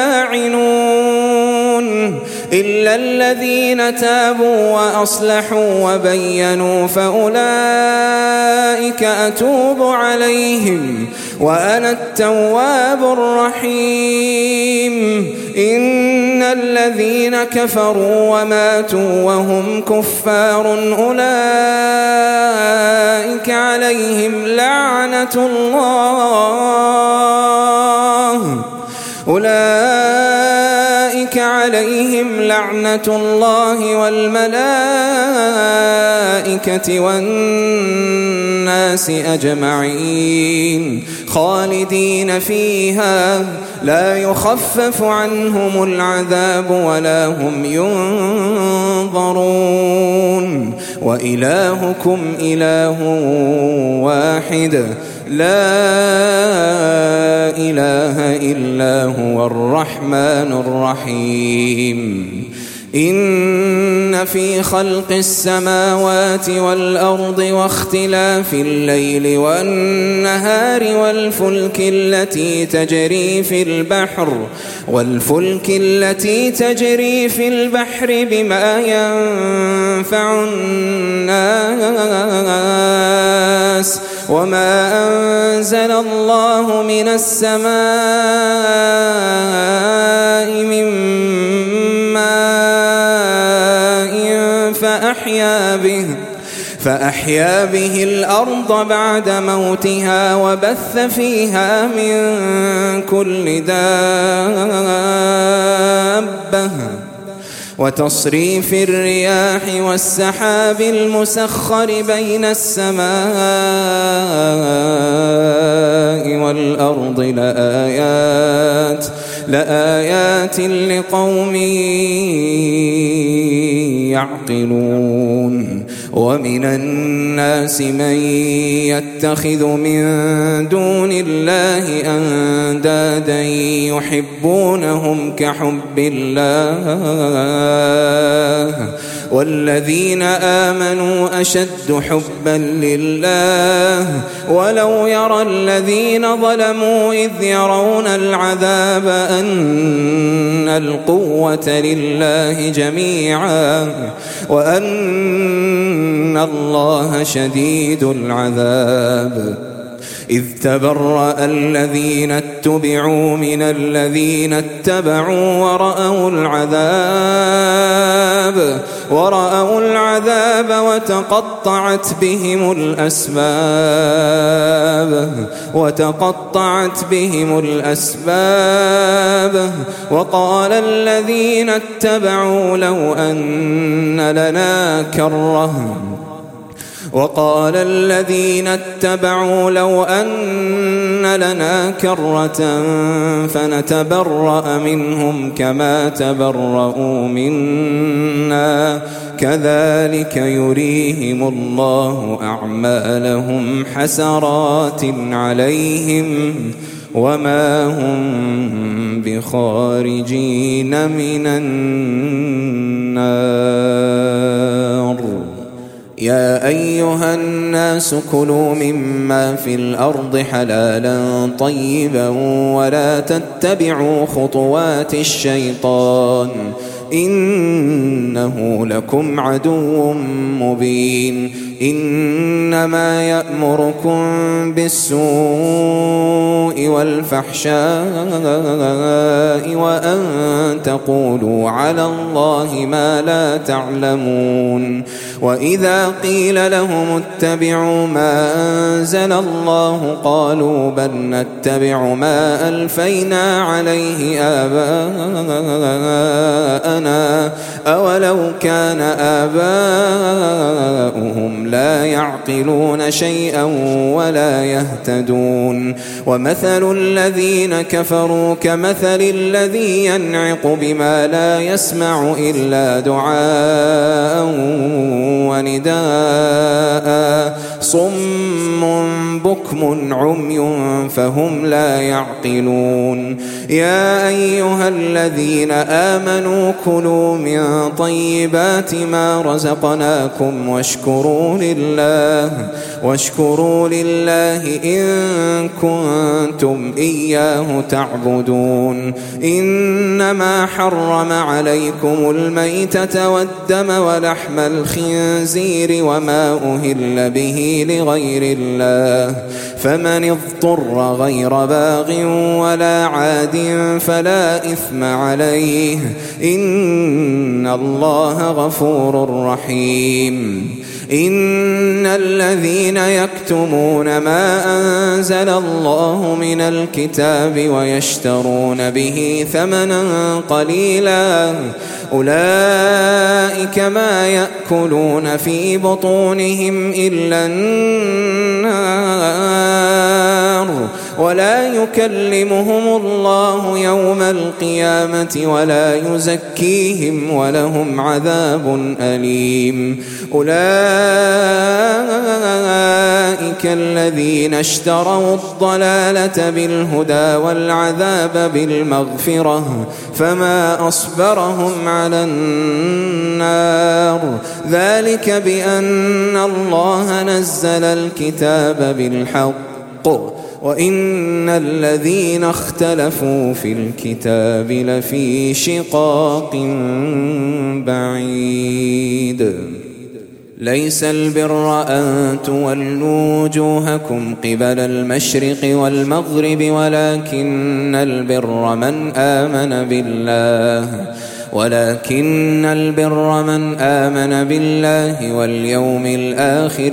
اللاعنون إلا الذين تابوا وأصلحوا وبينوا فأولئك أتوب عليهم وأنا التواب الرحيم إن الذين كفروا وماتوا وهم كفار أولئك عليهم لعنة الله أولئك عليهم لعنة الله والملائكة والناس أجمعين خالدين فيها لا يخفف عنهم العذاب ولا هم ينظرون وإلهكم إله واحد لا إله إلا هو الرحمن الرحيم إن في خلق السماوات والأرض واختلاف الليل والنهار والفلك التي تجري في البحر والفلك التي تجري في البحر بما ينفع الناس وما أنزل الله من السماء من ماء فأحيا به فأحيا به الأرض بعد موتها وبث فيها من كل دابة وتصريف الرياح والسحاب المسخر بين السماء والأرض لآيات لآيات لقوم يعقلون ومن الناس من يتخذ من دون الله أندادا يحبونهم كحب الله والذين آمنوا أشد حبا لله ولو يرى الذين ظلموا إذ يرون العذاب أن القوة لله جميعا وأن الله شديد العذاب إذ تبرأ الذين اتبعوا من الذين اتبعوا ورأوا العذاب ورأوا العذاب وتقطعت بهم الأسباب وتقطعت بهم الأسباب وقال الذين اتبعوا لو أن لنا كرة وقال الذين اتبعوا لو أن لنا كرة فنتبرأ منهم كما تبرؤوا منا كذلك يريهم الله أعمالهم حسرات عليهم وما هم بخارجين من النار يا أيها الناس كلوا مما في الأرض حلالا طيبا ولا تتبعوا خطوات الشيطان إنه لكم عدو مبين إنما يأمركم بالسوء والفحشاء وأن تقولوا على الله ما لا تعلمون وإذا قيل لهم اتبعوا ما أنزل الله قالوا بل نتبع ما ألفينا عليه آباءنا أولو كان آباؤهم لا يعقلون شيئا ولا يهتدون ومثل الذين كفروا كمثل الذي ينعق بما لا يسمع إلا دعاء ونداء صم بكم عمي فهم لا يعقلون يا أيها الذين آمنوا كلوا من طيبات ما رزقناكم واشكروا لله واشكروا لله إن كنتم إياه تعبدون إنما حرم عليكم الميتة والدم ولحم الخنزير وما أهل به لغير الله فمن اضطر غير باغ ولا عاد فلا إثم عليه إن الله غفور رحيم إن الذين يكتمون ما أنزل الله من الكتاب ويشترون به ثمنا قليلا أولئك ما يأكلون في بطونهم إلا النار ولا يكلمهم الله يوم القيامة ولا يزكيهم ولهم عذاب أليم. أولئك الذين اشتروا الضلالة بالهدى والعذاب بالمغفرة فما أصبرهم على النار. ذلك بأن الله نزل الكتاب بالحق وإن الذين اختلفوا في الكتاب لفي شقاق بعيد. ليس البر أن تولوا وجوهكم قبل المشرق والمغرب ولكن البر من آمن بالله ولكن البر من آمن بالله واليوم الآخر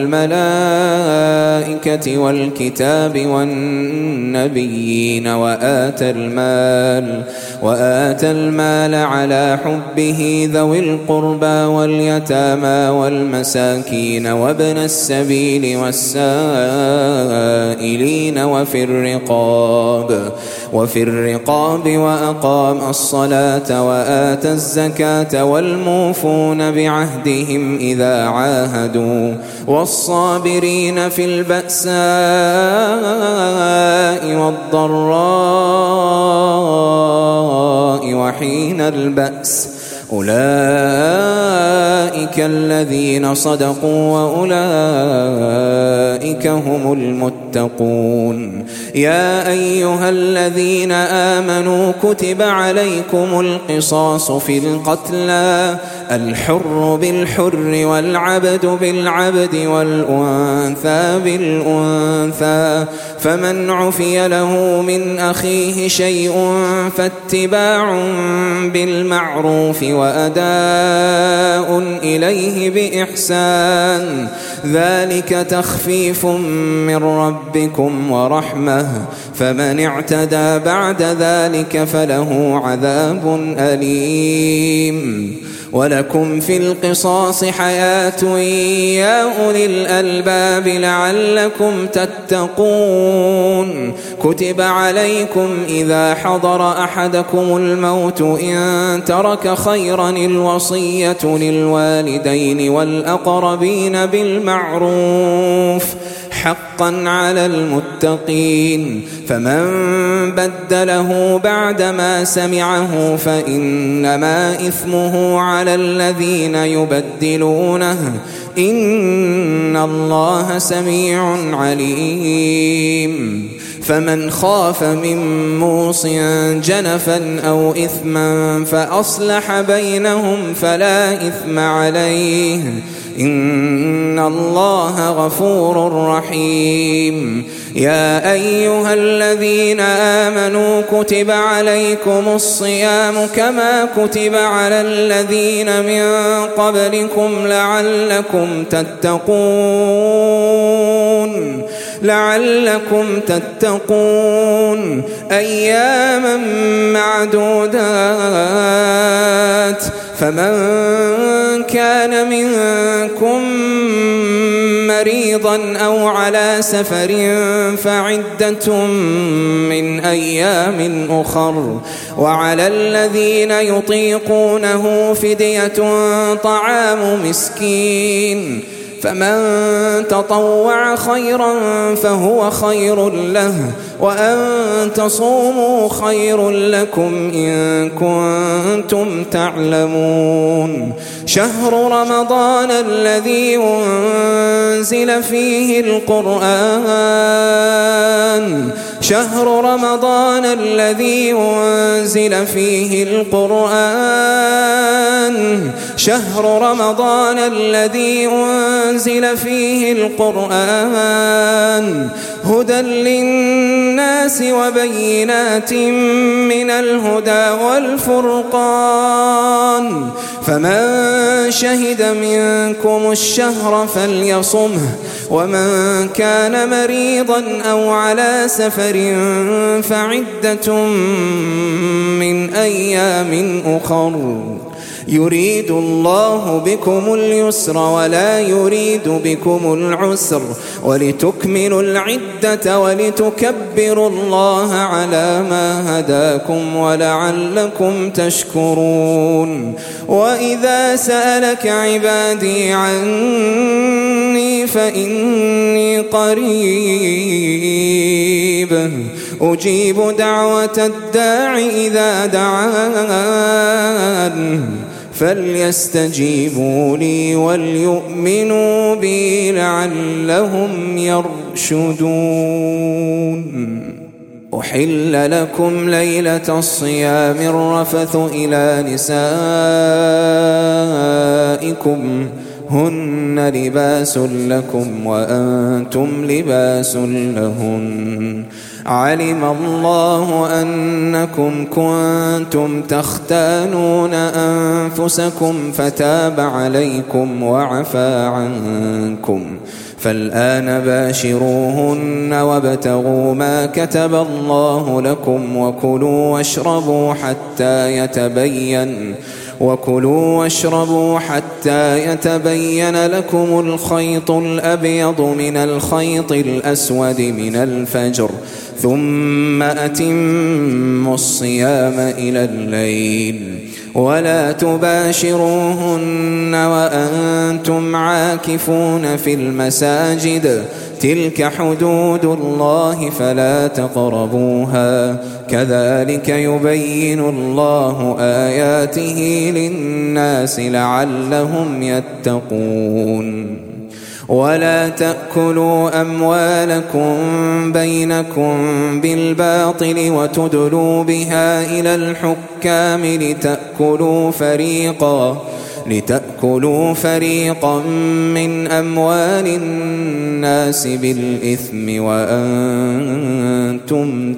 والملائكة والكتاب والنبيين وآتى المال وآتى المال على حبه ذوي القربى واليتامى والمساكين وابن السبيل والسائلين وفي الرقاب وفي الرقاب وأقام الصلاة وآتى الزكاة والموفون بعهدهم إذا عاهدوا والصابرين في البأساء والضراء وحين البأس أولئك الذين صدقوا وأولئك هم المتقون. يا أيها الذين آمنوا كتب عليكم القصاص في القتلى الحر بالحر والعبد بالعبد والأنثى بالأنثى فمن عفي له من أخيه شيء فاتباع بالمعروف وأداء إليه بإحسان ذلك تخفيف من ربكم ورحمة فمن اعتدى بعد ذلك فله عذاب أليم. ولكم في القصاص حياة يا أولي الألباب لعلكم تتقون. كتب عليكم إذا حضر أحدكم الموت إن ترك خيرا الوصية للوالدين والأقربين بالمعروف حقا على المتقين فمن بدله بعدما سمعه فإنما إثمه على الذين يبدلونه إن الله سميع عليم. فمن خاف من موص جنفا أو إثما فأصلح بينهم فلا إثم عليه إن الله غفور رحيم. يا أيها الذين آمنوا كتب عليكم الصيام كما كتب على الذين من قبلكم لعلكم تتقون لعلكم تتقون أياما معدودات فمن كان منكم مريضا أو على سفر فعدة من أيام أخر وعلى الذين يطيقونه فدية طعام مسكين فمن تطوع خيرا فهو خير له وأن تصوموا خير لكم إن كنتم تعلمون. شهر رمضان الذي أنزل فيه القرآن شهر رمضان الذي أنزل فيه القرآن شهر رمضان الذي أنزل فيه القرآن هدى للناس وبينات من الهدى والفرقان فمن شهد منكم الشهر فليصمه ومن كان مريضا أو على سفر فعدة من أيام أخر يريد الله بكم اليسر ولا يريد بكم العسر ولتكملوا العدة ولتكبروا الله على ما هداكم ولعلكم تشكرون وإذا سألك عبادي عني فإني قريب أجيب دعوة الداع إذا دعان فليستجيبوا لي وليؤمنوا بي لعلهم يرشدون. أحل لكم ليلة الصيام الرفث إلى نسائكم هن لباس لكم وأنتم لباس لهن علم الله أنكم كنتم تختانون أنفسكم فتاب عليكم وعفى عنكم فالآن باشروهن وابتغوا ما كتب الله لكم وكلوا واشربوا حتى يتبين وكلوا واشربوا حتى يتبين لكم الخيط الأبيض من الخيط الأسود من الفجر ثم أتموا الصيام إلى الليل ولا تباشروهن وأنتم عاكفون في المساجد تلك حدود الله فلا تقربوها كذلك يبين الله آياته للناس لعلهم يتقون ولا تأكلوا أموالكم بينكم بالباطل وتدلوا بها إلى الحكام لتأكلوا فريقا لتأكلوا فريقا من أموال الناس بالإثم وأنتم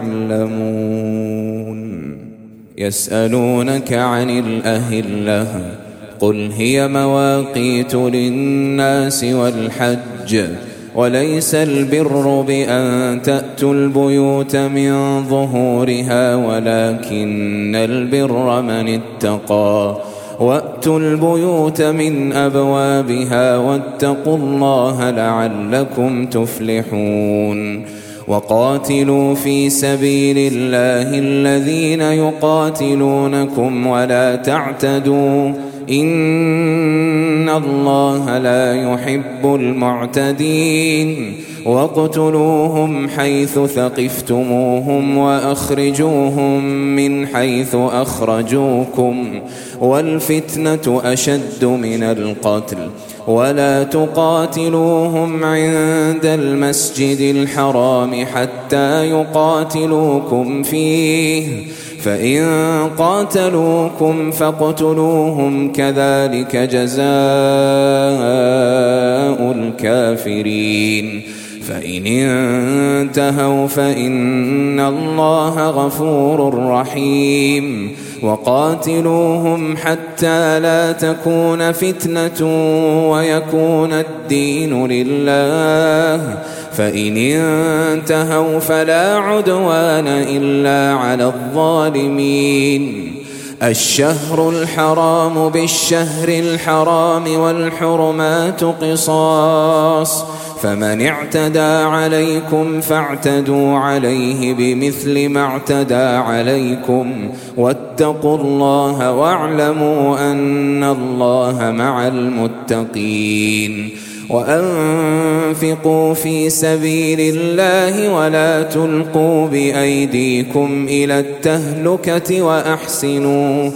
تعلمون يسألونك عن الأهلة قل هي مواقيت للناس والحج وليس البر بأن تأتوا البيوت من ظهورها ولكن البر من اتقى وأتوا البيوت من أبوابها واتقوا الله لعلكم تفلحون وقاتلوا في سبيل الله الذين يقاتلونكم ولا تعتدوا إن الله لا يحب المعتدين واقتلوهم حيث ثقفتموهم وأخرجوهم من حيث أخرجوكم والفتنة أشد من القتل ولا تقاتلوهم عند المسجد الحرام حتى يقاتلوكم فيه فإن قاتلوكم فاقتلوهم كذلك جزاء الكافرين فإن انتهوا فإن الله غفور رحيم وقاتلوهم حتى لا تكون فتنة ويكون الدين لله فإن انتهوا فلا عدوان إلا على الظالمين الشهر الحرام بالشهر الحرام والحرمات قصاص فمن اعتدى عليكم فاعتدوا عليه بمثل ما اعتدى عليكم واتقوا الله واعلموا أن الله مع المتقين وأنفقوا في سبيل الله ولا تلقوا بأيديكم إلى التهلكة وأحسنوا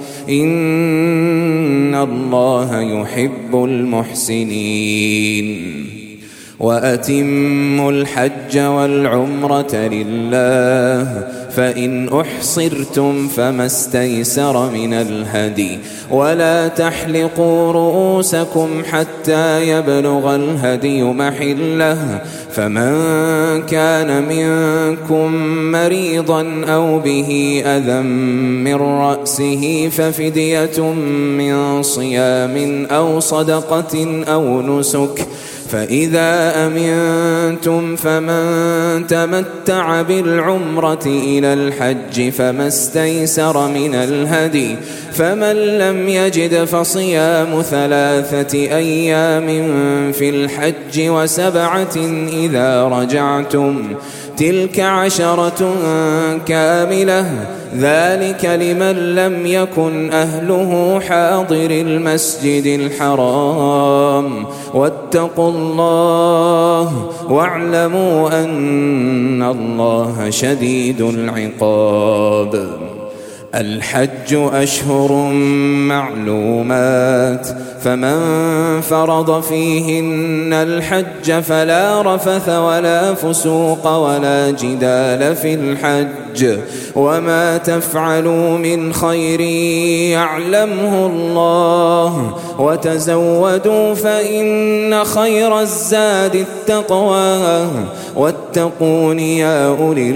إن الله يحب المحسنين وأتموا الحج والعمرة لله فإن أحصرتم فما استيسر من الهدي ولا تحلقوا رؤوسكم حتى يبلغ الهدي محله فمن كان منكم مريضا أو به أذى من رأسه ففدية من صيام أو صدقة أو نسك فإذا أمنتم فمن تمتع بالعمرة إلى الحج فما استيسر من الهدي فمن لم يجد فصيام ثلاثة أيام في الحج وسبعة إذا رجعتم تلك عشرة كاملة ذلك لمن لم يكن أهله حاضر المسجد الحرام واتقوا الله واعلموا أن الله شديد العقاب. الحج أشهر معلومات فمن فرض فيهن الحج فلا رفث ولا فسوق ولا جدال في الحج وما تفعلوا من خير يعلمه الله وتزودوا فإن خير الزاد التقوى واتقون يا أولي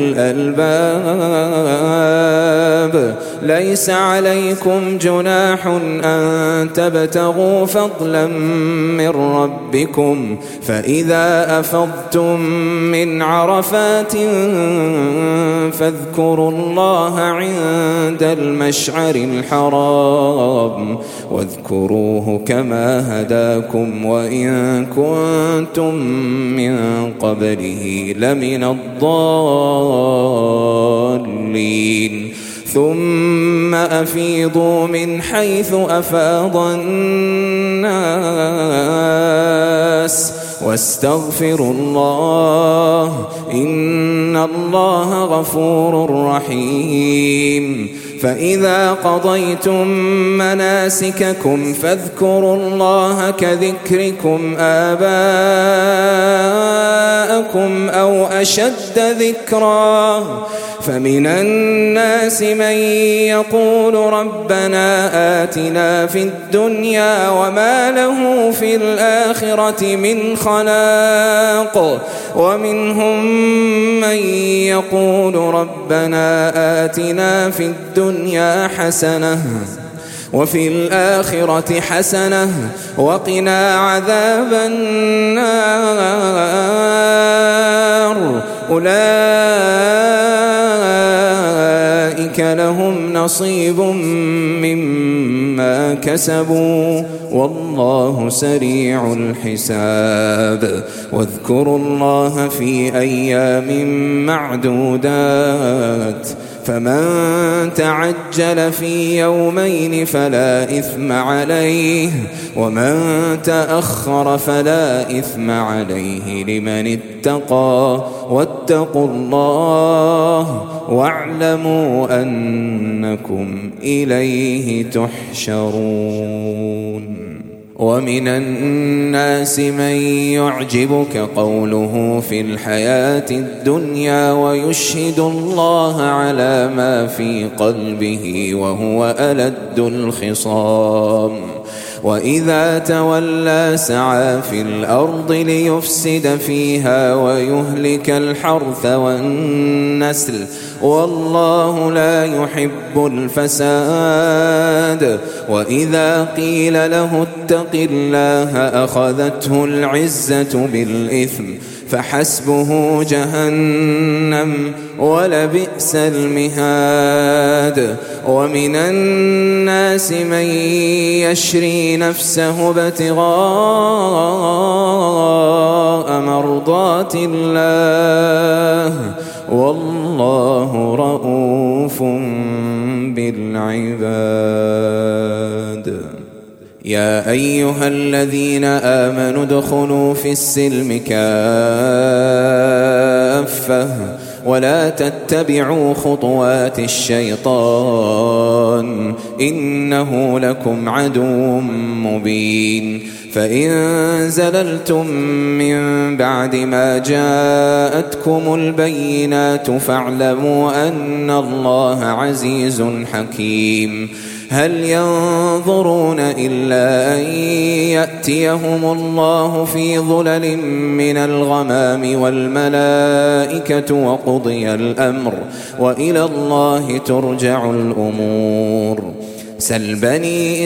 الألباب. ليس عليكم جناح أن تبتغوا فضلا من ربكم فإذا أفضتم من عرفات فاذكروا الله عند المشعر الحرام واذكروه كما هداكم وإن كنتم من قبله لمن الضالين. ثم أفيضوا من حيث أفاض الناس واستغفروا الله إن الله غفور رحيم. فإذا قضيتم مناسككم فاذكروا الله كذكركم آباءكم أو أشد ذكرا فمن الناس من يقول ربنا آتنا في الدنيا وما له في الآخرة من خلاق ومنهم من يقول ربنا آتنا في الدنيا حسنة وفي الآخرة حسنة وقنا عذاب النار أولئك لهم نصيب مما كسبوا والله سريع الحساب. واذكروا الله في أيام معدودات فمن تعجل في يومين فلا إثم عليه ومن تأخر فلا إثم عليه لمن اتقى واتقوا الله واعلموا أنكم إليه تحشرون. ومن الناس من يعجبك قوله في الحياة الدنيا ويشهد الله على ما في قلبه وهو ألد الخصام وإذا تولى سعى في الأرض ليفسد فيها ويهلك الحرث والنسل والله لا يحب الفساد. وإذا قيل له اتق الله أخذته العزة بالإثم فحسبه جهنم ولبئس المهاد. ومن الناس من يشري نفسه ابتغاء مرضات الله والله رؤوف بالعباد. يا أيها الذين آمنوا ادخلوا في السلم كافة ولا تتبعوا خطوات الشيطان إنه لكم عدو مبين. فإن زللتم من بعد ما جاءتكم البينات فاعلموا أن الله عزيز حكيم. هل ينظرون إلا أن يأتيهم الله في ظلل من الغمام والملائكة وقضي الأمر وإلى الله ترجع الأمور. سل بني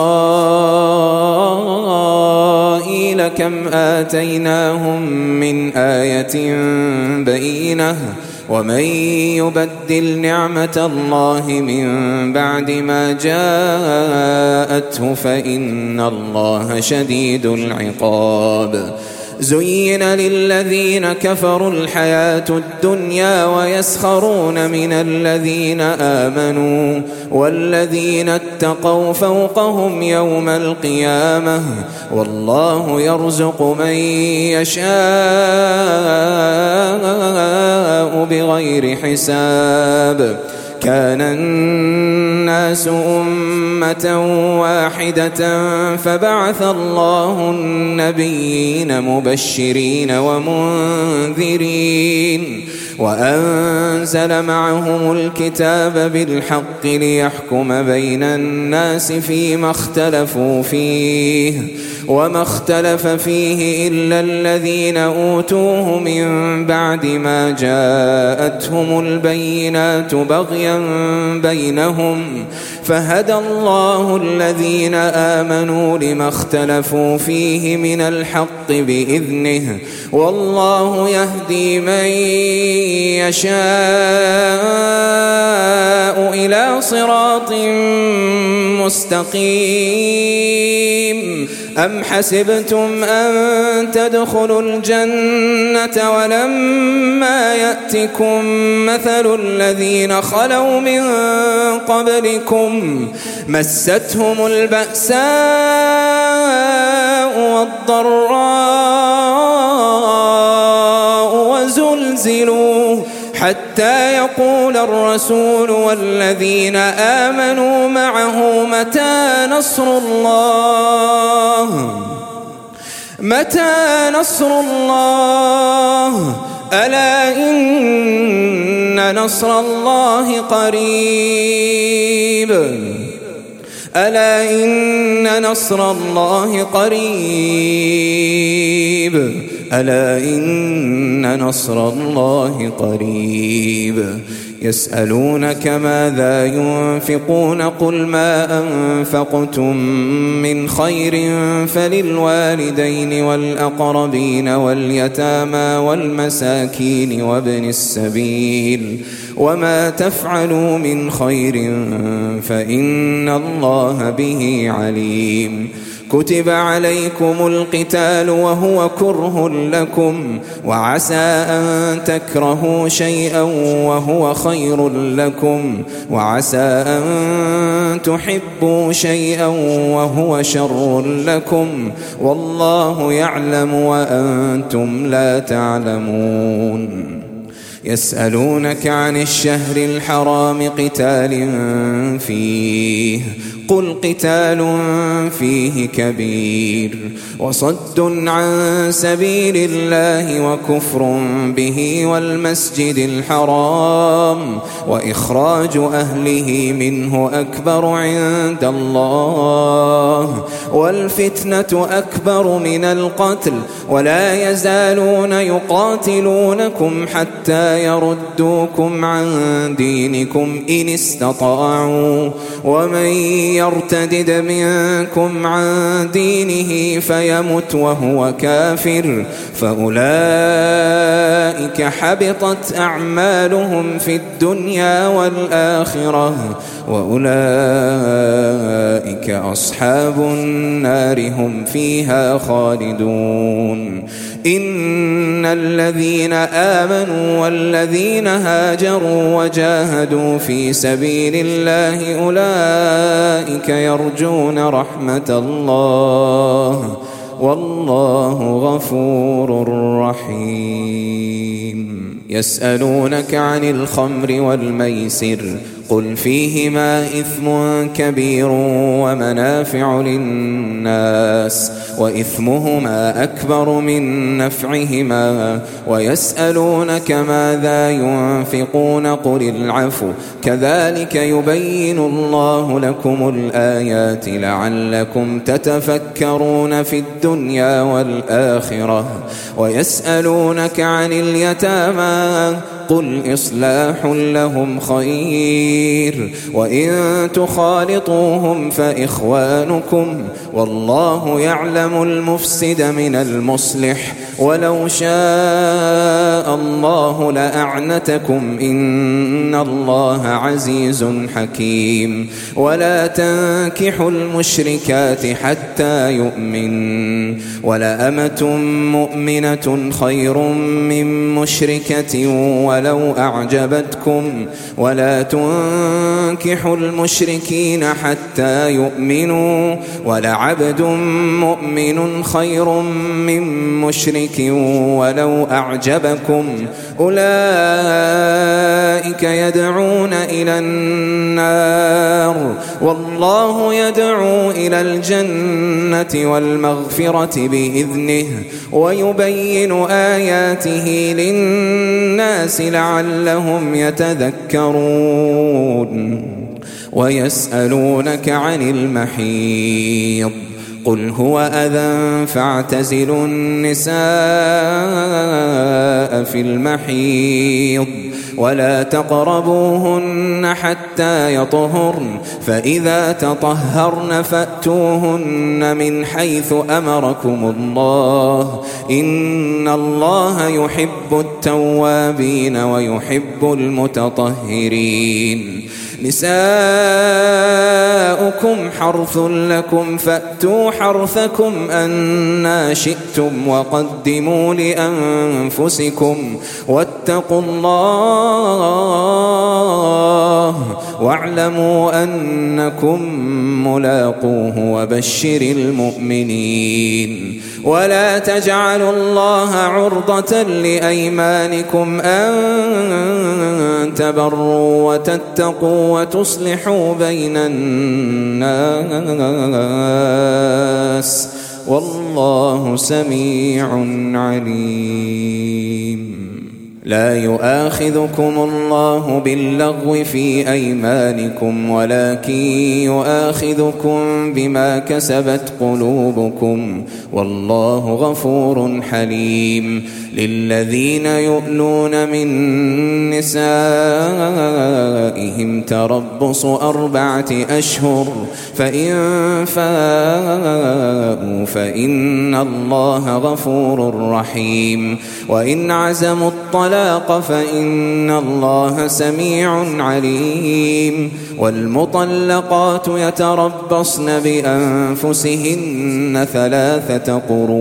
إسرائيل كم آتيناهم من آية بينة ومن يبدل نعمة الله من بعد ما جاءته فإن الله شديد العقاب زين للذين كفروا الحياة الدنيا ويسخرون من الذين آمنوا والذين اتقوا فوقهم يوم القيامة والله يرزق من يشاء بغير حساب كان الناس أمة واحدة فبعث الله النبيين مبشرين ومنذرين وأنزل معهم الكتاب بالحق ليحكم بين الناس فيما اختلفوا فيه وما اختلف فيه إلا الذين أوتوه من بعد ما جاءتهم البينات بغيا بينهم فهدى الله الذين آمنوا لما اختلفوا فيه من الحق بإذنه والله يهدي من يشاء إلى صراط مستقيم أم حسبتم أن تدخلوا الجنة ولما يأتكم مثل الذين خلوا من قبلكم مستهم البأساء والضراء وزلزلوا حتى يقول الرسول والذين آمنوا معه متى نصر الله متى نصر الله ألا إن نصر الله قريب ألا إن نصر الله قريب ألا إن نصر الله قريب يسألونك ماذا ينفقون قل ما أنفقتم من خير فللوالدين والأقربين واليتامى والمساكين وابن السبيل وما تفعلوا من خير فإن الله به عليم كتب عليكم القتال وهو كره لكم وعسى أن تكرهوا شيئا وهو خير لكم وعسى أن تحبوا شيئا وهو شر لكم والله يعلم وأنتم لا تعلمون يسألونك عن الشهر الحرام قتال فيه قل قتال فيه كبير وصد عن سبيل الله وكفر به والمسجد الحرام وإخراج أهله منه أكبر عند الله والفتنة أكبر من القتل ولا يزالون يقاتلونكم حتى يردوكم عن دينكم إن استطاعوا ومن يرتدد منكم عن دينه فيمت وهو كافر فأولئك حبطت أعمالهم في الدنيا والآخرة وأولئك أصحاب النار هم فيها خالدون إن الذين آمنوا والذين هاجروا وجاهدوا في سبيل الله أولئك يرجون رحمة الله والله غفور رحيم يسألونك عن الخمر والميسر قل فيهما إثم كبير ومنافع للناس وإثمهما أكبر من نفعهما ويسألونك ماذا ينفقون قل العفو كذلك يبين الله لكم الآيات لعلكم تتفكرون في الدنيا والآخرة ويسألونك عن اليتامى قل إصلاح لهم خير وإن تخالطوهم فإخوانكم والله يعلم المفسد من المصلح ولو شاء الله لأعنتكم إن الله عزيز حكيم ولا تنكحوا المشركات حتى يؤمن ولأمة مؤمنة خير من مشركة ولو أعجبتكم ولا تنكحوا المشركين حتى يؤمنوا ولعبد مؤمن خير من مشرك ولو أعجبكم أولئك يدعون إلى النار والله يدعو إلى الجنة والمغفرة بإذنه ويبين آياته للناس لعلهم يتذكرون ويسألونك عن المحيض قل هو أذى فاعتزلوا النساء في المحيض ولا تقربوهن حتى يطهرن فإذا تطهرن فأتوهن من حيث أمركم الله إن الله يحب التوابين ويحب المتطهرين نساؤكم حرث لكم فأتوا حرثكم أنى شئتم وقدموا لأنفسكم واتقوا الله واعلموا أنكم ملاقوه وبشر المؤمنين ولا تجعلوا الله عرضة لأيمانكم أن تبروا وتتقوا وتصلحوا بين الناس والله سميع عليم لا يؤاخذكم الله باللغو في أيمانكم ولكن يؤاخذكم بما كسبت قلوبكم والله غفور حليم للذين يؤلون من نسائهم تربص أربعة أشهر فإن فاءوا فإن الله غفور رحيم وإن عزموا الطلاق فإن الله سميع عليم والمطلقات يتربصن بأنفسهن ثلاثة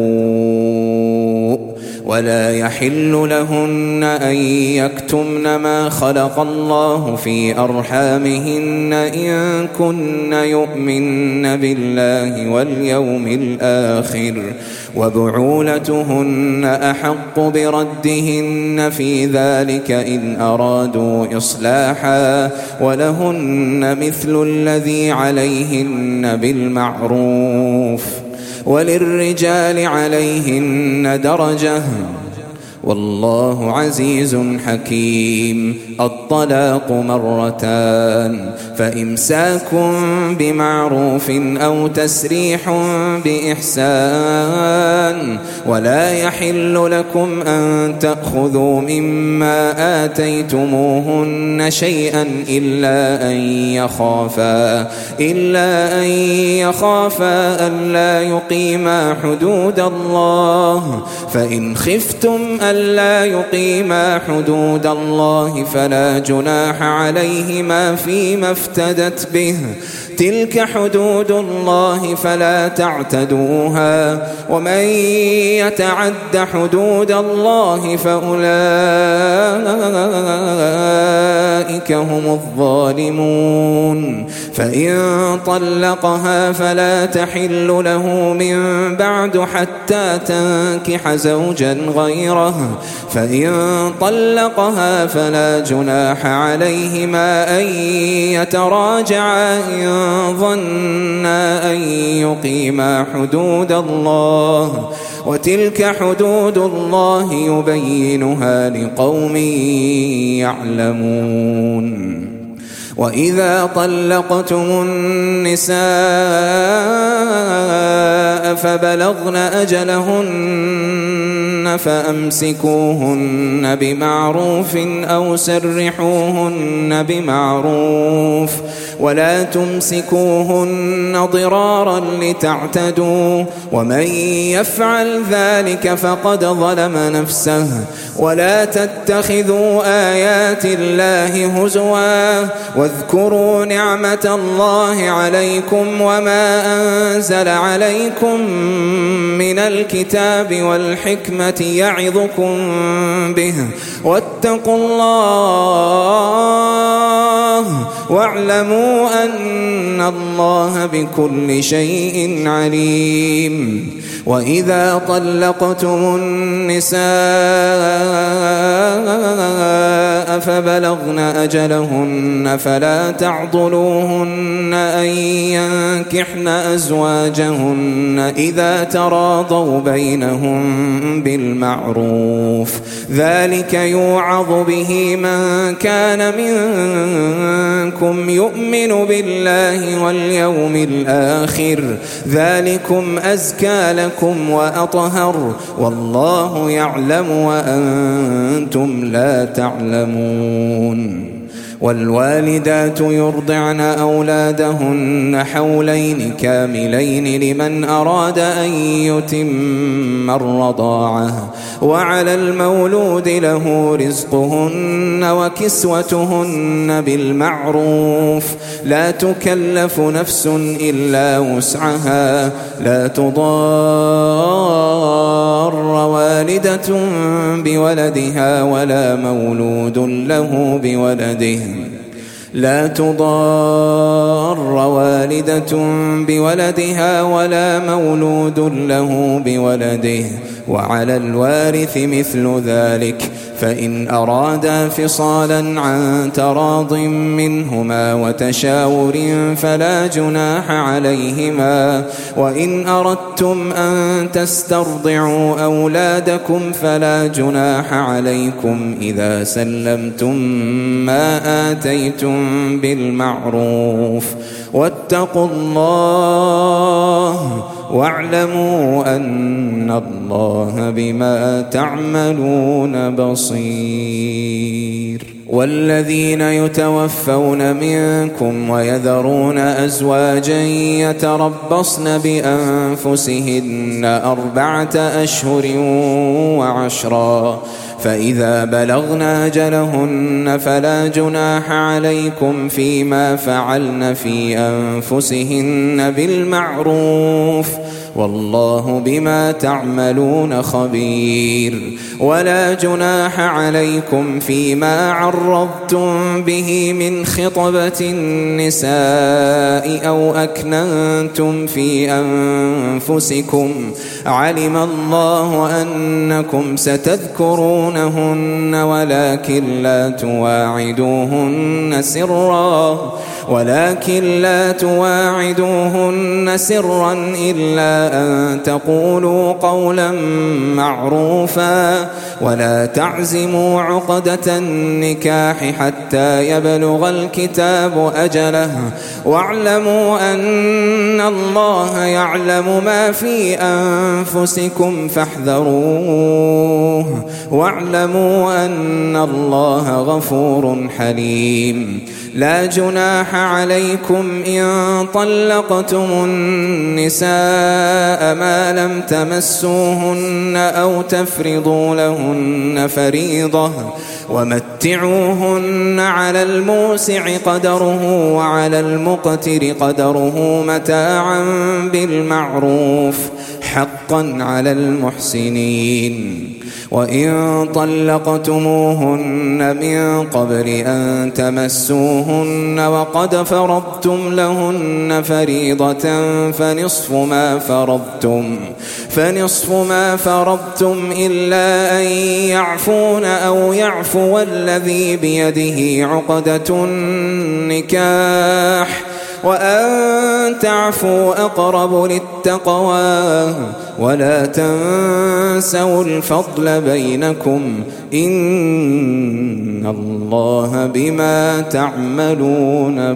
قروء ولا يحل لهن أن يكتمن ما خلق الله في أرحامهن إن كن يؤمن بالله واليوم الآخر وبعولتهن أحق بردهن في ذلك إن أرادوا إصلاحا ولهن مثل الذي عليهن بالمعروف وللرجال عليهن درجة والله عزيز حكيم الطلاق مرتان فإمساك بمعروف أو تسريح بإحسان ولا يحل لكم أن تأخذوا مما آتيتموهن شيئا إلا أن يخافا إلا أن يخافا ألا يقيما حدود الله فإن خفتم ألا يقيما حدود الله فلا جناح عليهما فيما افتدت به تلك حدود الله فلا تعتدوها ومن يتعد حدود الله فأولئك هم الظالمون فإن طلقها فلا تحل له من بعد حتى تنكح زوجا غيره فإن طلقها فلا جناح عليهما أن يتراجعا إن ظنا أن يقيما حدود الله وتلك حدود الله يبينها لقوم يعلمون وإذا طلقتم النساء فبلغن أجلهن فأمسكوهن بمعروف أو سرحوهن بمعروف ولا تمسكوهن ضرارا لتعتدوا ومن يفعل ذلك فقد ظلم نفسه ولا تتخذوا آيات الله هزوا واذكروا نعمة الله عليكم وما أنزل عليكم من الكتاب والحكمة يعظكم به واتقوا الله واعلموا أن الله بكل شيء عليم وإذا طلقتم النساء فبلغن أجلهن فلا تعضلوهن أن ينكحن أزواجهن إذا تراضوا بينهم بالمعروف ذلك يوعظ به من كان منكم يؤمن بالله واليوم الآخر ذلكم أزكى لكم وأطهر والله يعلم وأنتم لا تعلمون والوالدات يرضعن أولادهن حولين كاملين لمن أراد أن يتم الرضاعة وعلى المولود له رزقهن وكسوتهن بالمعروف لا تكلف نفس إلا وسعها لا تضار والدة بولدها ولا مولود له بولده لا تضار والدة بولدها ولا مولود له بولده وعلى الوارث مثل ذلك فإن أرادا فصالا عن تراض منهما وتشاور فلا جناح عليهما وإن أردتم أن تسترضعوا أولادكم فلا جناح عليكم إذا سلمتم ما آتيتم بالمعروف واتقوا الله واعلموا أن الله بما تعملون بصير والذين يتوفون منكم ويذرون أزواجا يتربصن بأنفسهن أربعة أشهر وعشرا فإذا بلغن أجلهن فلا جناح عليكم فيما فعلن في أنفسهن بالمعروف والله بما تعملون خبير ولا جناح عليكم فيما عرضتم به من خطبة النساء أو أكننتم في أنفسكم علم الله أنكم ستذكرونهن ولكن لا تواعدوهن سرا ولكن لا تواعدوهن سرا إلا أن تقولوا قولا معروفا ولا تعزموا عقدة النكاح حتى يبلغ الكتاب أجله واعلموا أن الله يعلم ما في أنفسكم فاحذروه واعلموا أن الله غفور حليم لا جناح عليكم إن طلقتم النساء ما لم تمسوهن أو تفرضوا لهن فريضة ومتعوهن على الموسع قدره وعلى المقتر قدره متاعا بالمعروف حقا على المحسنين وإن طلقتموهن من قبل أن تمسوهن وقد فرضتم لهن فريضة فنصف ما فرضتم فنصف ما فرضتم إلا أن يعفون أو يعفو الذي بيده عقدة النكاح وأن تعفوا أقرب للتقوى ولا تنسوا الفضل بينكم إن الله بما تعملون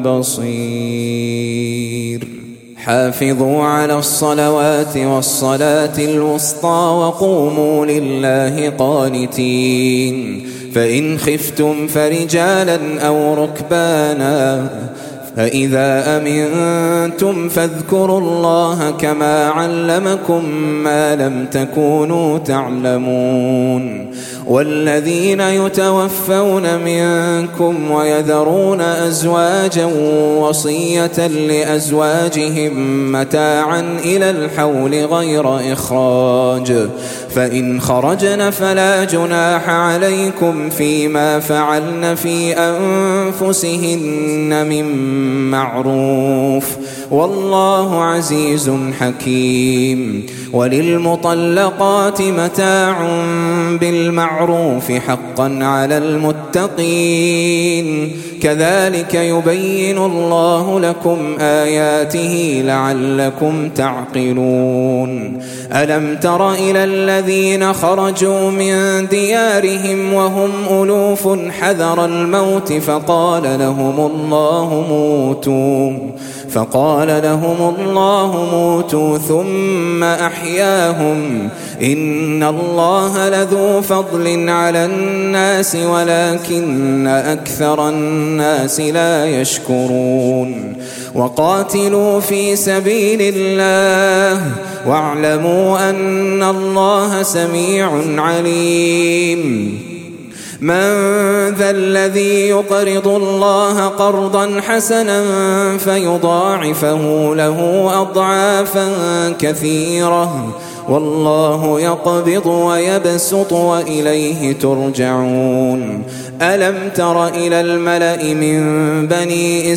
بصير حافظوا على الصلوات والصلاة الوسطى وقوموا لله قانتين فإن خفتم فرجالا أو ركبانا فإذا أمنتم فاذكروا الله كما علمكم ما لم تكونوا تعلمون والذين يتوفون منكم ويذرون أزواجا وصية لأزواجهم متاعا إلى الحول غير إخراج فإن خرجن فلا جناح عليكم فيما فعلن في أنفسهن من معروف والله عزيز حكيم وللمطلقات متاع بالمعروف حقا على المتقين كذلك يبين الله لكم آياته لعلكم تعقلون ألم تر إلى الذين خرجوا من ديارهم وهم ألوف حذر الموت فقال لهم الله موتوا فقال لهم الله موتوا ثم أحياهم إن الله لذو فضل على الناس ولكن أكثر الناس لا يشكرون وقاتلوا في سبيل الله واعلموا أن الله سميع عليم من ذا الذي يقرض الله قرضا حسنا فيضاعفه له أضعافا كثيرة والله يقبض ويبسط وإليه ترجعون ألم تر إلى الملأ من بني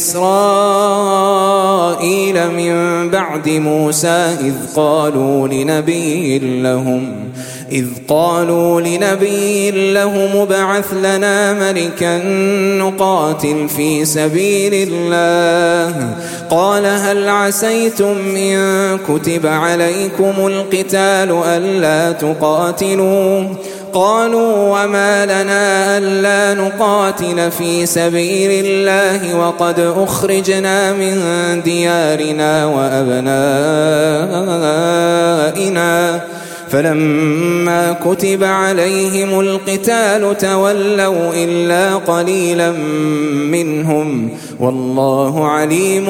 إسرائيل من بعد موسى إذ قالوا لنبي لهم إذ قالوا لنبي لهم ابعث لنا ملكا نقاتل في سبيل الله قال هل عسيتم إن كتب عليكم القتال ألا تقاتلوا قالوا وما لنا ألا نقاتل في سبيل الله وقد أخرجنا من ديارنا وأبنائنا فلما كتب عليهم القتال تولوا إلا قليلا منهم والله عليم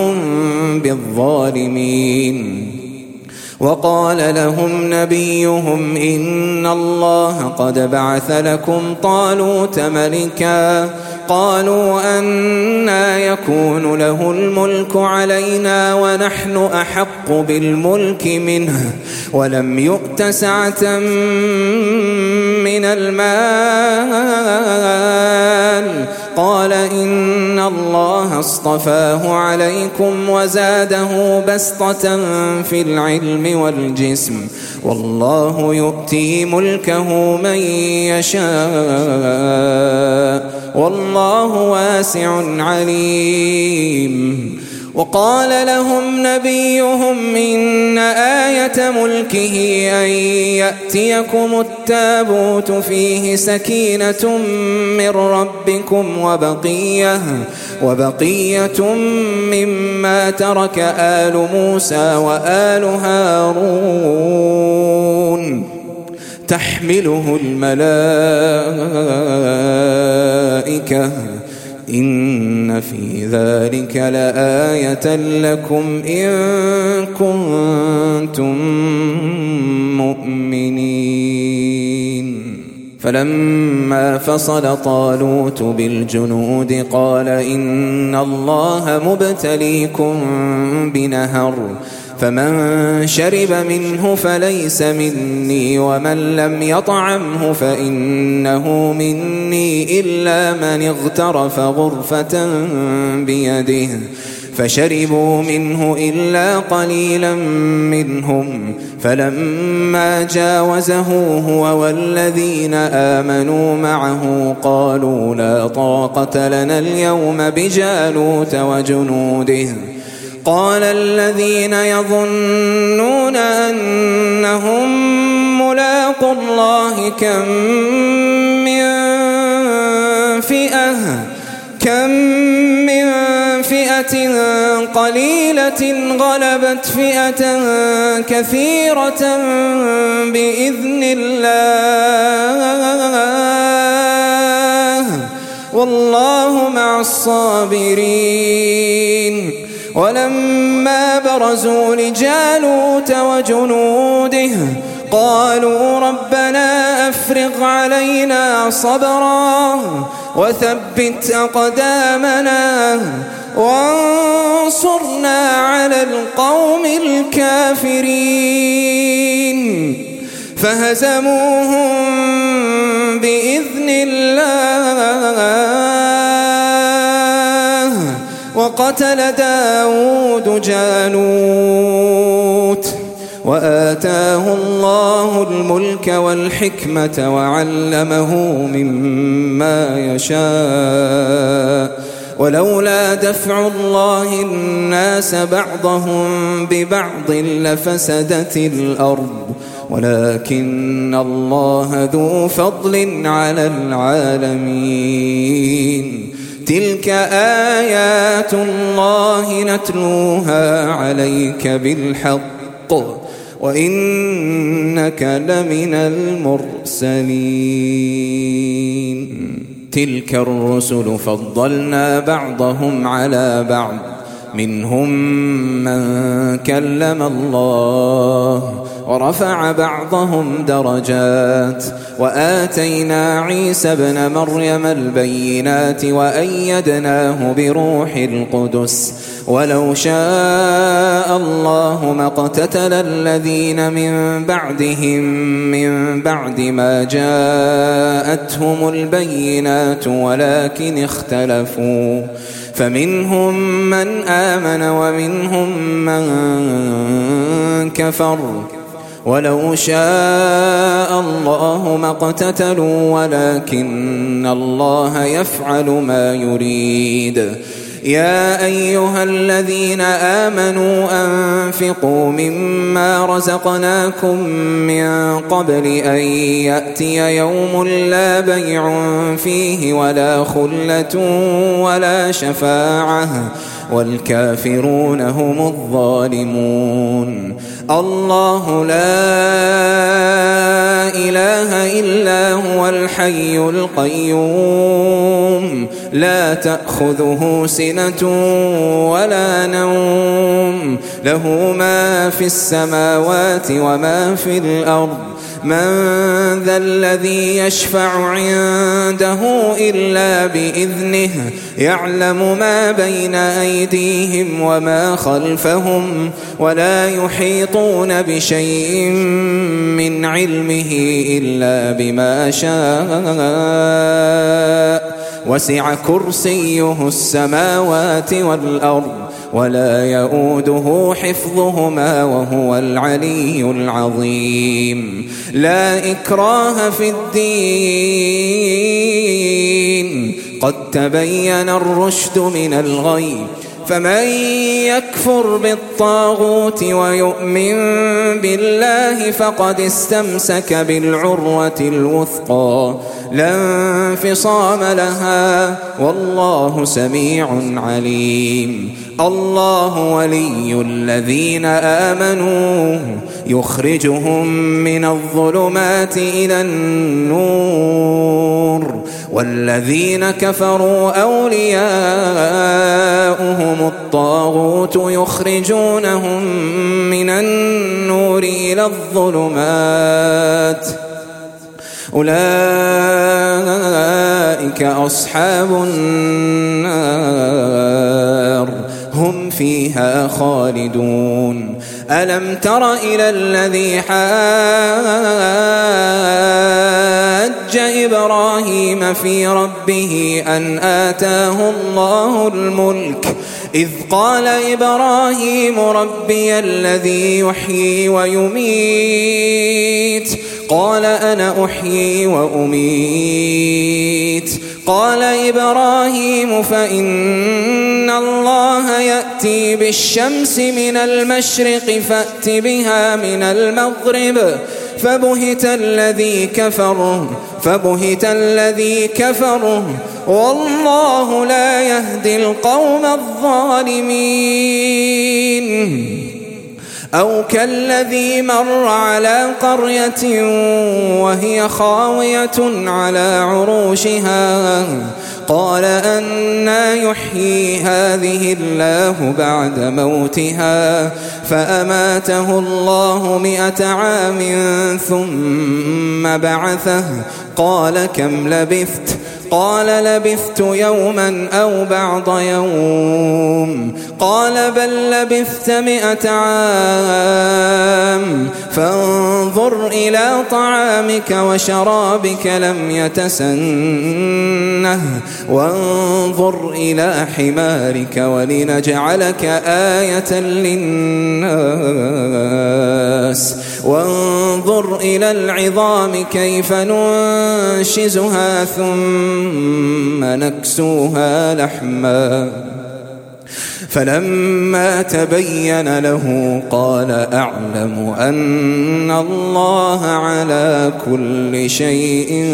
بالظالمين وقال لهم نبيهم إن الله قد بعث لكم طالوت ملكا قالوا أنى يكون له الملك علينا ونحن أحق بالملك منه ولم يؤت سعة من المال قال إن الله اصطفاه عليكم وزاده بسطة في العلم والجسم والله يؤتي ملكه من يشاء والله واسع عليم وقال لهم نبيهم إن آية ملكه أن يأتيكم التابوت فيه سكينة من ربكم وبقية, وبقية مما ترك آل موسى وآل هارون تحمله الملائكة إن في ذلك لآية لكم إن كنتم مؤمنين فلما فصل طالوت بالجنود قال إن الله مبتليكم بنهر فمن شرب منه فليس مني ومن لم يطعمه فإنه مني إلا من اغترف غرفة بيده فشربوا منه إلا قليلا منهم فلما جاوزه هو والذين آمنوا معه قالوا لا طاقة لنا اليوم بجالوت وجنوده قال الذين يظنون أنهم ملاقو الله كم من فئة كم من فئة قليلة غلبت فئة كثيرة بإذن الله والله مع الصابرين. ولما برزوا لجالوت وجنوده قالوا ربنا أفرغ علينا صبرا وثبت أقدامنا وانصرنا على القوم الكافرين فهزموهم بإذن الله وقتل داود جالوت وآتاه الله الملك والحكمة وعلمه مما يشاء ولولا دفع الله الناس بعضهم ببعض لفسدت الأرض ولكن الله ذو فضل على العالمين. تلك آيات الله نتلوها عليك بالحق وإنك لمن المرسلين. تلك الرسل فضلنا بعضهم على بعض منهم من كلم الله ورفع بعضهم درجات وآتينا عيسى ابن مريم البينات وأيدناه بروح القدس ولو شاء الله ما اقتتل الذين من بعدهم من بعد ما جاءتهم البينات ولكن اختلفوا فمنهم من آمن ومنهم من كفر ولو شاء الله ما اقتتلوا ولكن الله يفعل ما يريد. يا أيها الذين آمنوا أنفقوا مما رزقناكم من قبل أن يأتي يوم لا بيع فيه ولا خلة ولا شفاعة والكافرون هم الظالمون. الله لا إله إلا هو الحي القيوم لا تأخذه سنة ولا نوم له ما في السماوات وما في الأرض من ذا الذي يشفع عنده إلا بإذنه يعلم ما بين أيديهم وما خلفهم ولا يحيطون بشيء من علمه إلا بما شاء وسع كرسيه السماوات والأرض ولا يؤوده حفظهما وهو العلي العظيم. لا إكراه في الدين قد تبين الرشد من الغي فمن يكفر بالطاغوت ويؤمن بالله فقد استمسك بالعروة الوثقى لا انفصام لها والله سميع عليم. الله ولي الذين آمنوا يخرجهم من الظلمات إلى النور والذين كفروا أولياؤهم الطاغوت يخرجونهم من النور إلى الظلمات أولئك أصحاب النار هم فيها خالدون. ألم تر إلى الذي حاج إبراهيم في ربه أن آتاه الله الملك إذ قال إبراهيم ربي الذي يحيي ويميت قال أنا أحيي وأميت قال إبراهيم فإن الله يأتي بالشمس من المشرق فأت بها من المغرب فبهت الذي كفر فبهت الذي كفر والله لا يهدي القوم الظالمين. أو كالذي مر على قرية وهي خاوية على عروشها قال أنى يحيي هذه الله بعد موتها فأماته الله مئة عام ثم بعثه قال كم لبثت قال لبثت يوما أو بعض يوم قال بل لبثت مئة عام فانظر إلى طعامك وشرابك لم يتسنه وانظر إلى حمارك ولنجعلك آية للناس وانظر إلى العظام كيف ننشزها ثم ثم نكسوها لحما فلما تبين له قال أعلم أن الله على كل شيء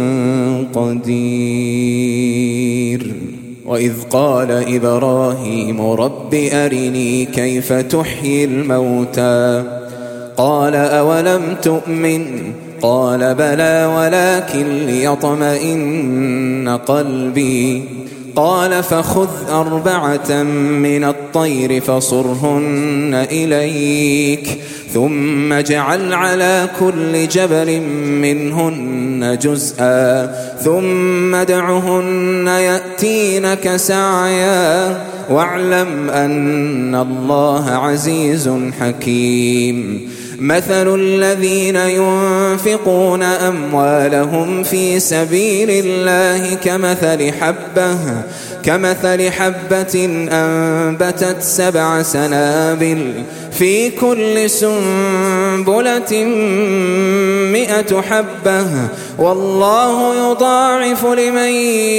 قدير. وإذ قال إبراهيم رب أرني كيف تحيي الموتى قال أولم تؤمن قال بلى ولكن ليطمئن قلبي قال فخذ أربعة من الطير فصرهن إليك ثم اجعل على كل جبل منهن جزءا ثم ادعهن يأتينك سعيا واعلم أن الله عزيز حكيم. مثل الذين ينفقون أموالهم في سبيل الله كمثل حبة كمثل حبة أنبتت سبع سنابل في كل سنبلة مئة حبة والله يضاعف لمن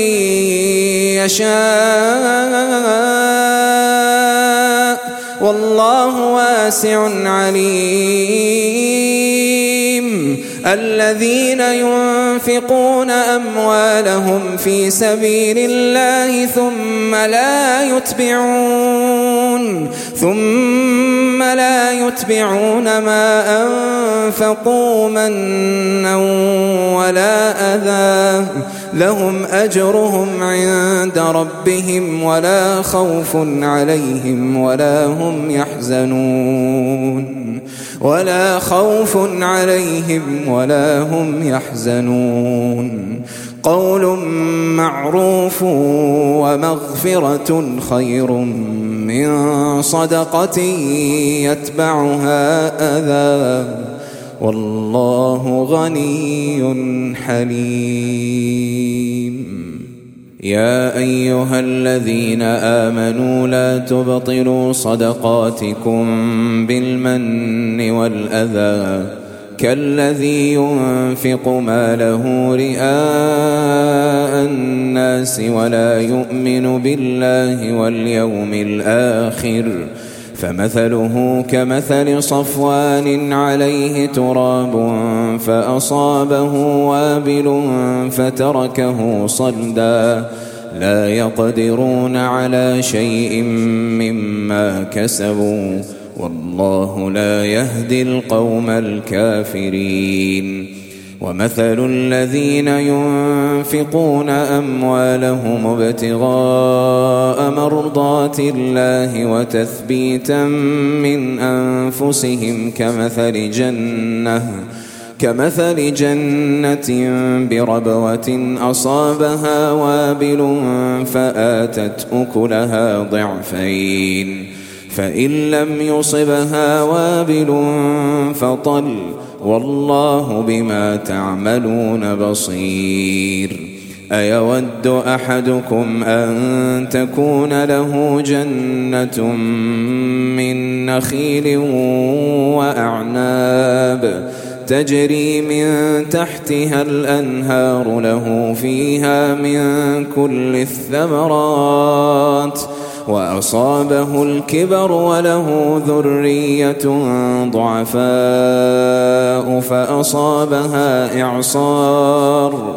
يشاء والله واسع عليم. الذين ينفقون أموالهم في سبيل الله ثم لا يتبعون ثم لا يتبعون ما أنفقوا منا ولا أذى لهم أجرهم عند ربهم ولا خوف عليهم ولا هم يحزنون ولا خوف عليهم ولا هم يحزنون. قول معروف ومغفرة خير من صدقة يتبعها أذى والله غني حليم. يا أيها الذين آمنوا لا تبطلوا صدقاتكم بالمن والأذى كالذي ينفق ماله رئاء الناس ولا يؤمن بالله واليوم الآخر فمثله كمثل صفوان عليه تراب فأصابه وابل فتركه صلدا لا يقدرون على شيء مما كسبوا والله لا يهدي القوم الكافرين. ومثل الذين ينفقون أموالهم ابتغاء مرضات الله وتثبيتا من أنفسهم كمثل جنة كمثل جنة بربوة أصابها وابل فآتت أكلها ضعفين فإن لم يصبها وابل فطل والله بما تعملون بصير. أيود أحدكم أن تكون له جنة من نخيل وأعناب تجري من تحتها الأنهار له فيها من كل الثمرات وأصابه الكبر وله ذرية ضعفاء فأصابها إعصار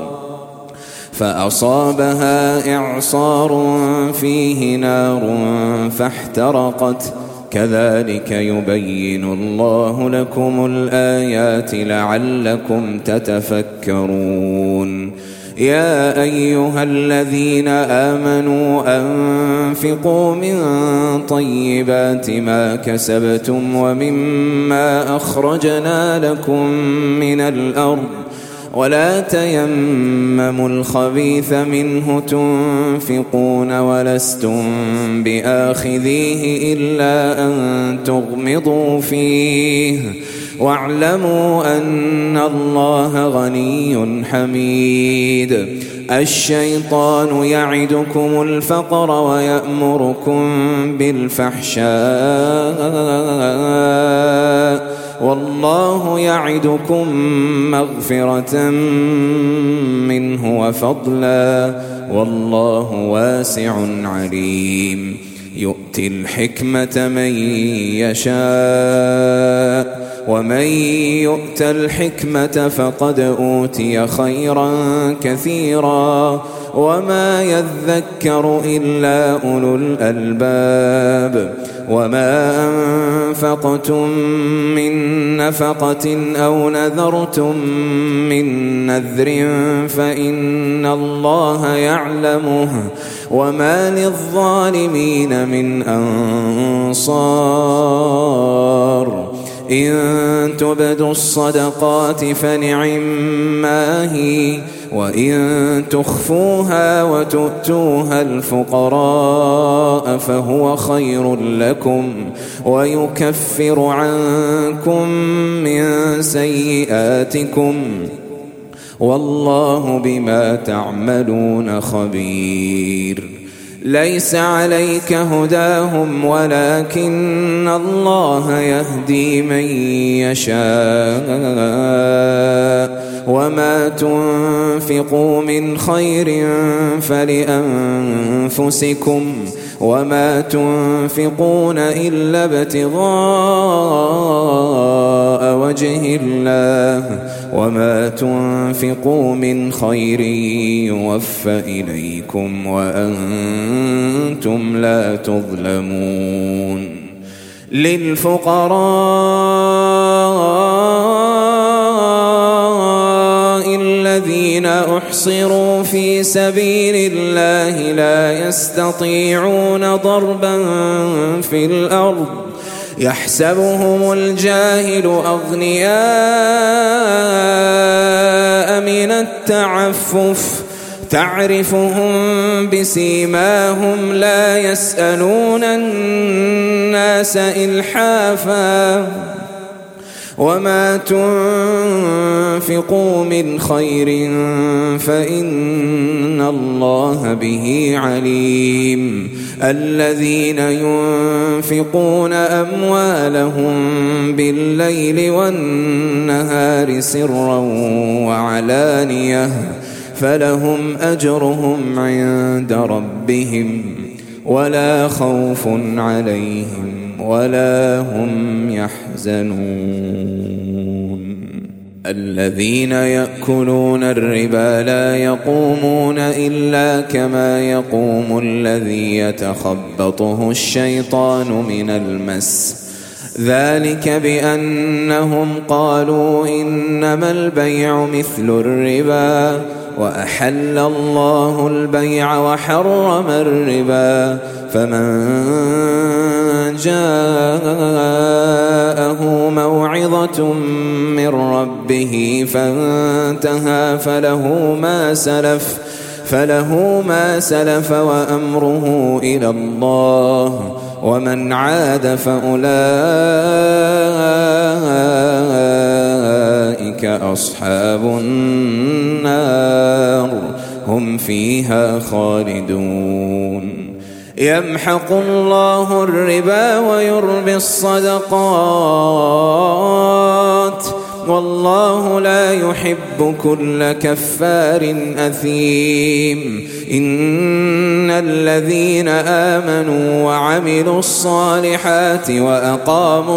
فأصابها إعصار فيه نار فاحترقت كذلك يبين الله لكم الآيات لعلكم تتفكرون يا أيها الذين آمنوا أنفقوا من طيبات ما كسبتم ومما أخرجنا لكم من الأرض ولا تيمموا الخبيث منه تنفقون ولستم بآخذيه إلا أن تغمضوا فيه واعلموا أن الله غني حميد الشيطان يعدكم الفقر ويأمركم بالفحشاء والله يعدكم مغفرة منه وفضلا والله واسع عليم يؤتي الحكمة من يشاء ومن يؤت الحكمة فقد أوتي خيرا كثيرا وما يذكر إلا أولو الألباب وما أنفقتم من نفقة أو نذرتم من نذر فإن الله يعلمه وما للظالمين من أنصار إن تبدوا الصدقات فنعما هي وإن تخفوها وتؤتوها الفقراء فهو خير لكم ويكفر عنكم من سيئاتكم والله بما تعملون خبير ليس عليك هداهم ولكن الله يهدي من يشاء وما تنفقوا من خير فلأنفسكم وما تنفقون إلا ابتغاء وجه الله وما تنفقوا من خير يوفى إليكم وأنتم لا تظلمون للفقراء الذين أحصروا في سبيل الله لا يستطيعون ضربا في الأرض يحسبهم الجاهل أغنياء من التعفف تعرفهم بسيماهم لا يسألون الناس إلحافا وما تنفقوا من خير فإن الله به عليم الذين ينفقون أموالهم بالليل والنهار سرا وعلانية فلهم أجرهم عند ربهم ولا خوف عليهم ولا هم يحزنون الذين يأكلون الربا لا يقومون إلا كما يقوم الذي يتخبطه الشيطان من المس ذلك بأنهم قالوا إنما البيع مثل الربا وأحل الله البيع وحرم الربا فمن جاءه موعظة من ربه فانتهى فله ما سلف فله ما سلف وأمره إلى الله ومن عاد فأولئك أصحاب النار هم فيها خالدون يمحق الله الربا ويربي الصدقات والله لا يحب كل كفار أثيم. إن الذين آمنوا وعملوا الصالحات وأقاموا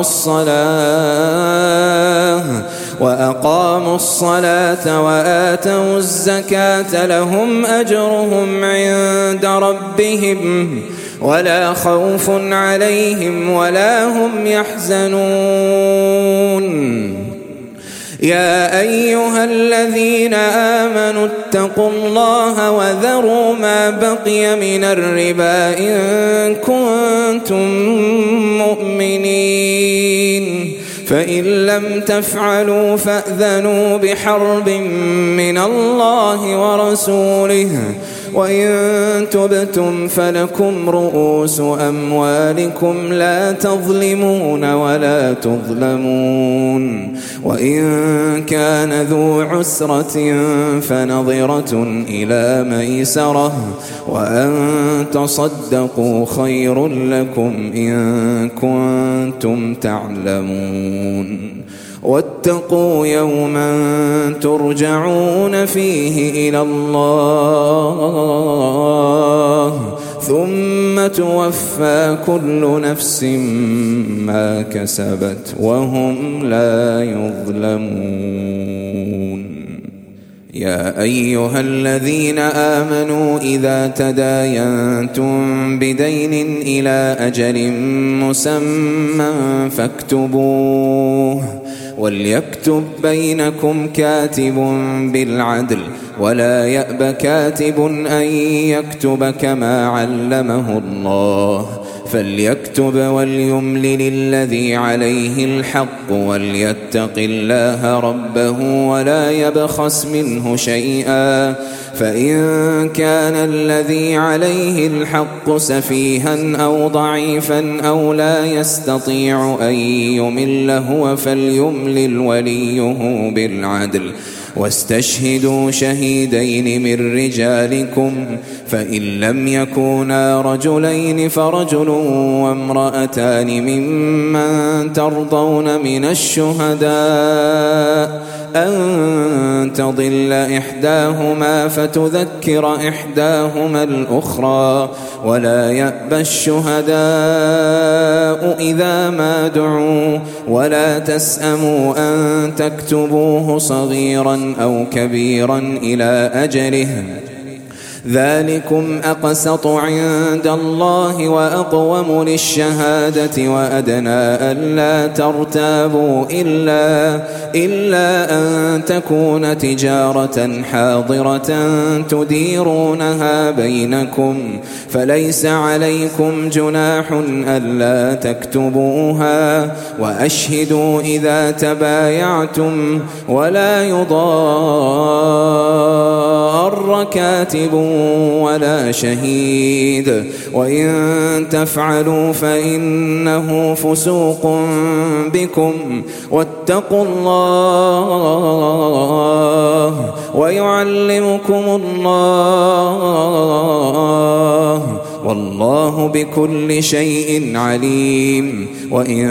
الصلاة وأقاموا الصلاة وآتوا الزكاة لهم أجرهم عند ربهم ولا خوف عليهم ولا هم يحزنون. يا أيها الذين آمنوا اتقوا الله وذروا ما بقي من الربا إن كنتم مؤمنين، فإن لم تفعلوا فأذنوا بحرب من الله ورسوله، وإن تبتم فلكم رؤوس أموالكم لا تظلمون ولا تظلمون. وإن كان ذو عسرة فنظرة إلى ميسرة، وأن تصدقوا خير لكم إن كنتم تعلمون. واتقوا يوما ترجعون فيه إلى الله ثم توفى كل نفس ما كسبت وهم لا يظلمون. يا أيها الذين آمنوا إذا تداينتم بدين إلى أجل مسمى فاكتبوه، وليكتب بينكم كاتب بالعدل ولا يأب كاتب أن يكتب كما علمه الله، فليكتب وليملل الذي عليه الحق وليتق الله ربه ولا يبخس منه شيئا، فإن كان الذي عليه الحق سفيها أو ضعيفا أو لا يستطيع أن يمل هو فليملل وليه بالعدل، واستشهدوا شهيدين من رجالكم، فإن لم يكونا رجلين فرجل وامرأتان ممن ترضون من الشهداء أن تضل إحداهما فتذكر إحداهما الأخرى، ولا يأبى الشهداء إذا ما دعوا، ولا تسأموا أن تكتبوه صغيرا أو كبيرا إلى أجله، ذلكم أقسط عند الله وأقوم للشهادة وأدنى ألا ترتابوا إلا, إلا أن تكون تجارة حاضرة تديرونها بينكم، فليس عليكم جناح ألا تكتبوها، وأشهدوا إذا تبايعتم، ولا يضار كاتب ولا شهيد، وإن تفعلوا فإنه فسوق بكم، واتقوا الله ويعلمكم الله والله بكل شيء عليم. وإن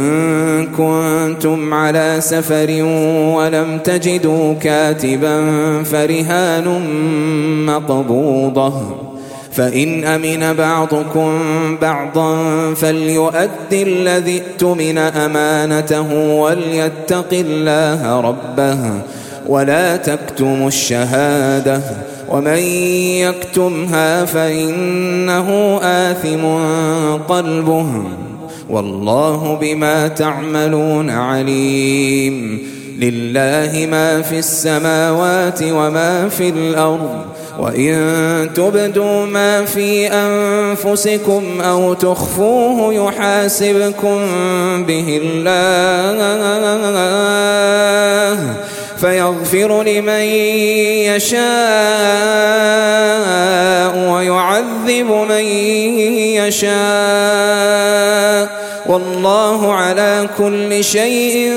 كنتم على سفر ولم تجدوا كاتبا فرهان مقبوضة، فإن أمن بعضكم بعضا فليؤدي الذي اؤتمن أمانته وليتق الله ربه ولا تكتموا الشهادة، ومن يكتمها فإنه آثم قلبه والله بما تعملون عليم. لله ما في السماوات وما في الأرض، وإن تبدوا ما في أنفسكم أو تخفوه يحاسبكم به الله فيغفر لمن يشاء ويعذب من يشاء، والله على كل شيء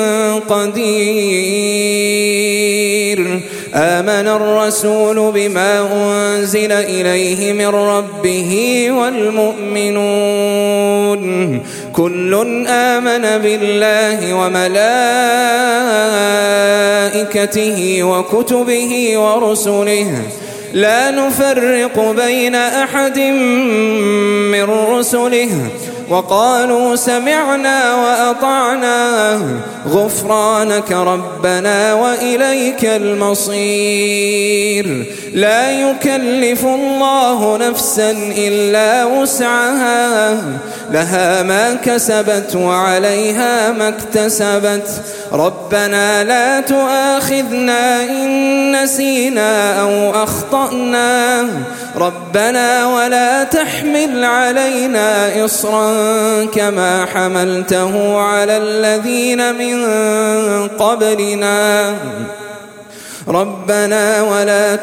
قدير. آمن الرسول بما أنزل إليه من ربه والمؤمنون كل آمن بالله وملائكته وكتبه ورسله لا نفرق بين أحد من رسله وقالوا سمعنا وأطعنا غفرانك ربنا وإليك المصير لا يكلف الله نفسا إلا وسعها لها ما كسبت وعليها ما اكتسبت ربنا لا تؤاخذنا إن نسينا أو أخطأنا ربنا ولا تحمل علينا إصرا كما حملته على الذين من قبلنا ربنا ولا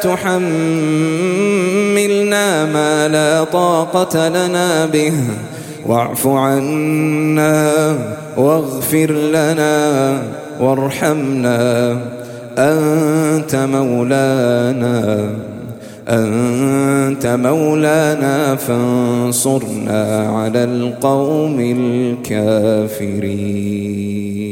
تحملنا ما لا طاقة لنا به واعف عنا واغفر لنا وارحمنا أنت مولانا أنت مولانا فانصرنا على القوم الكافرين.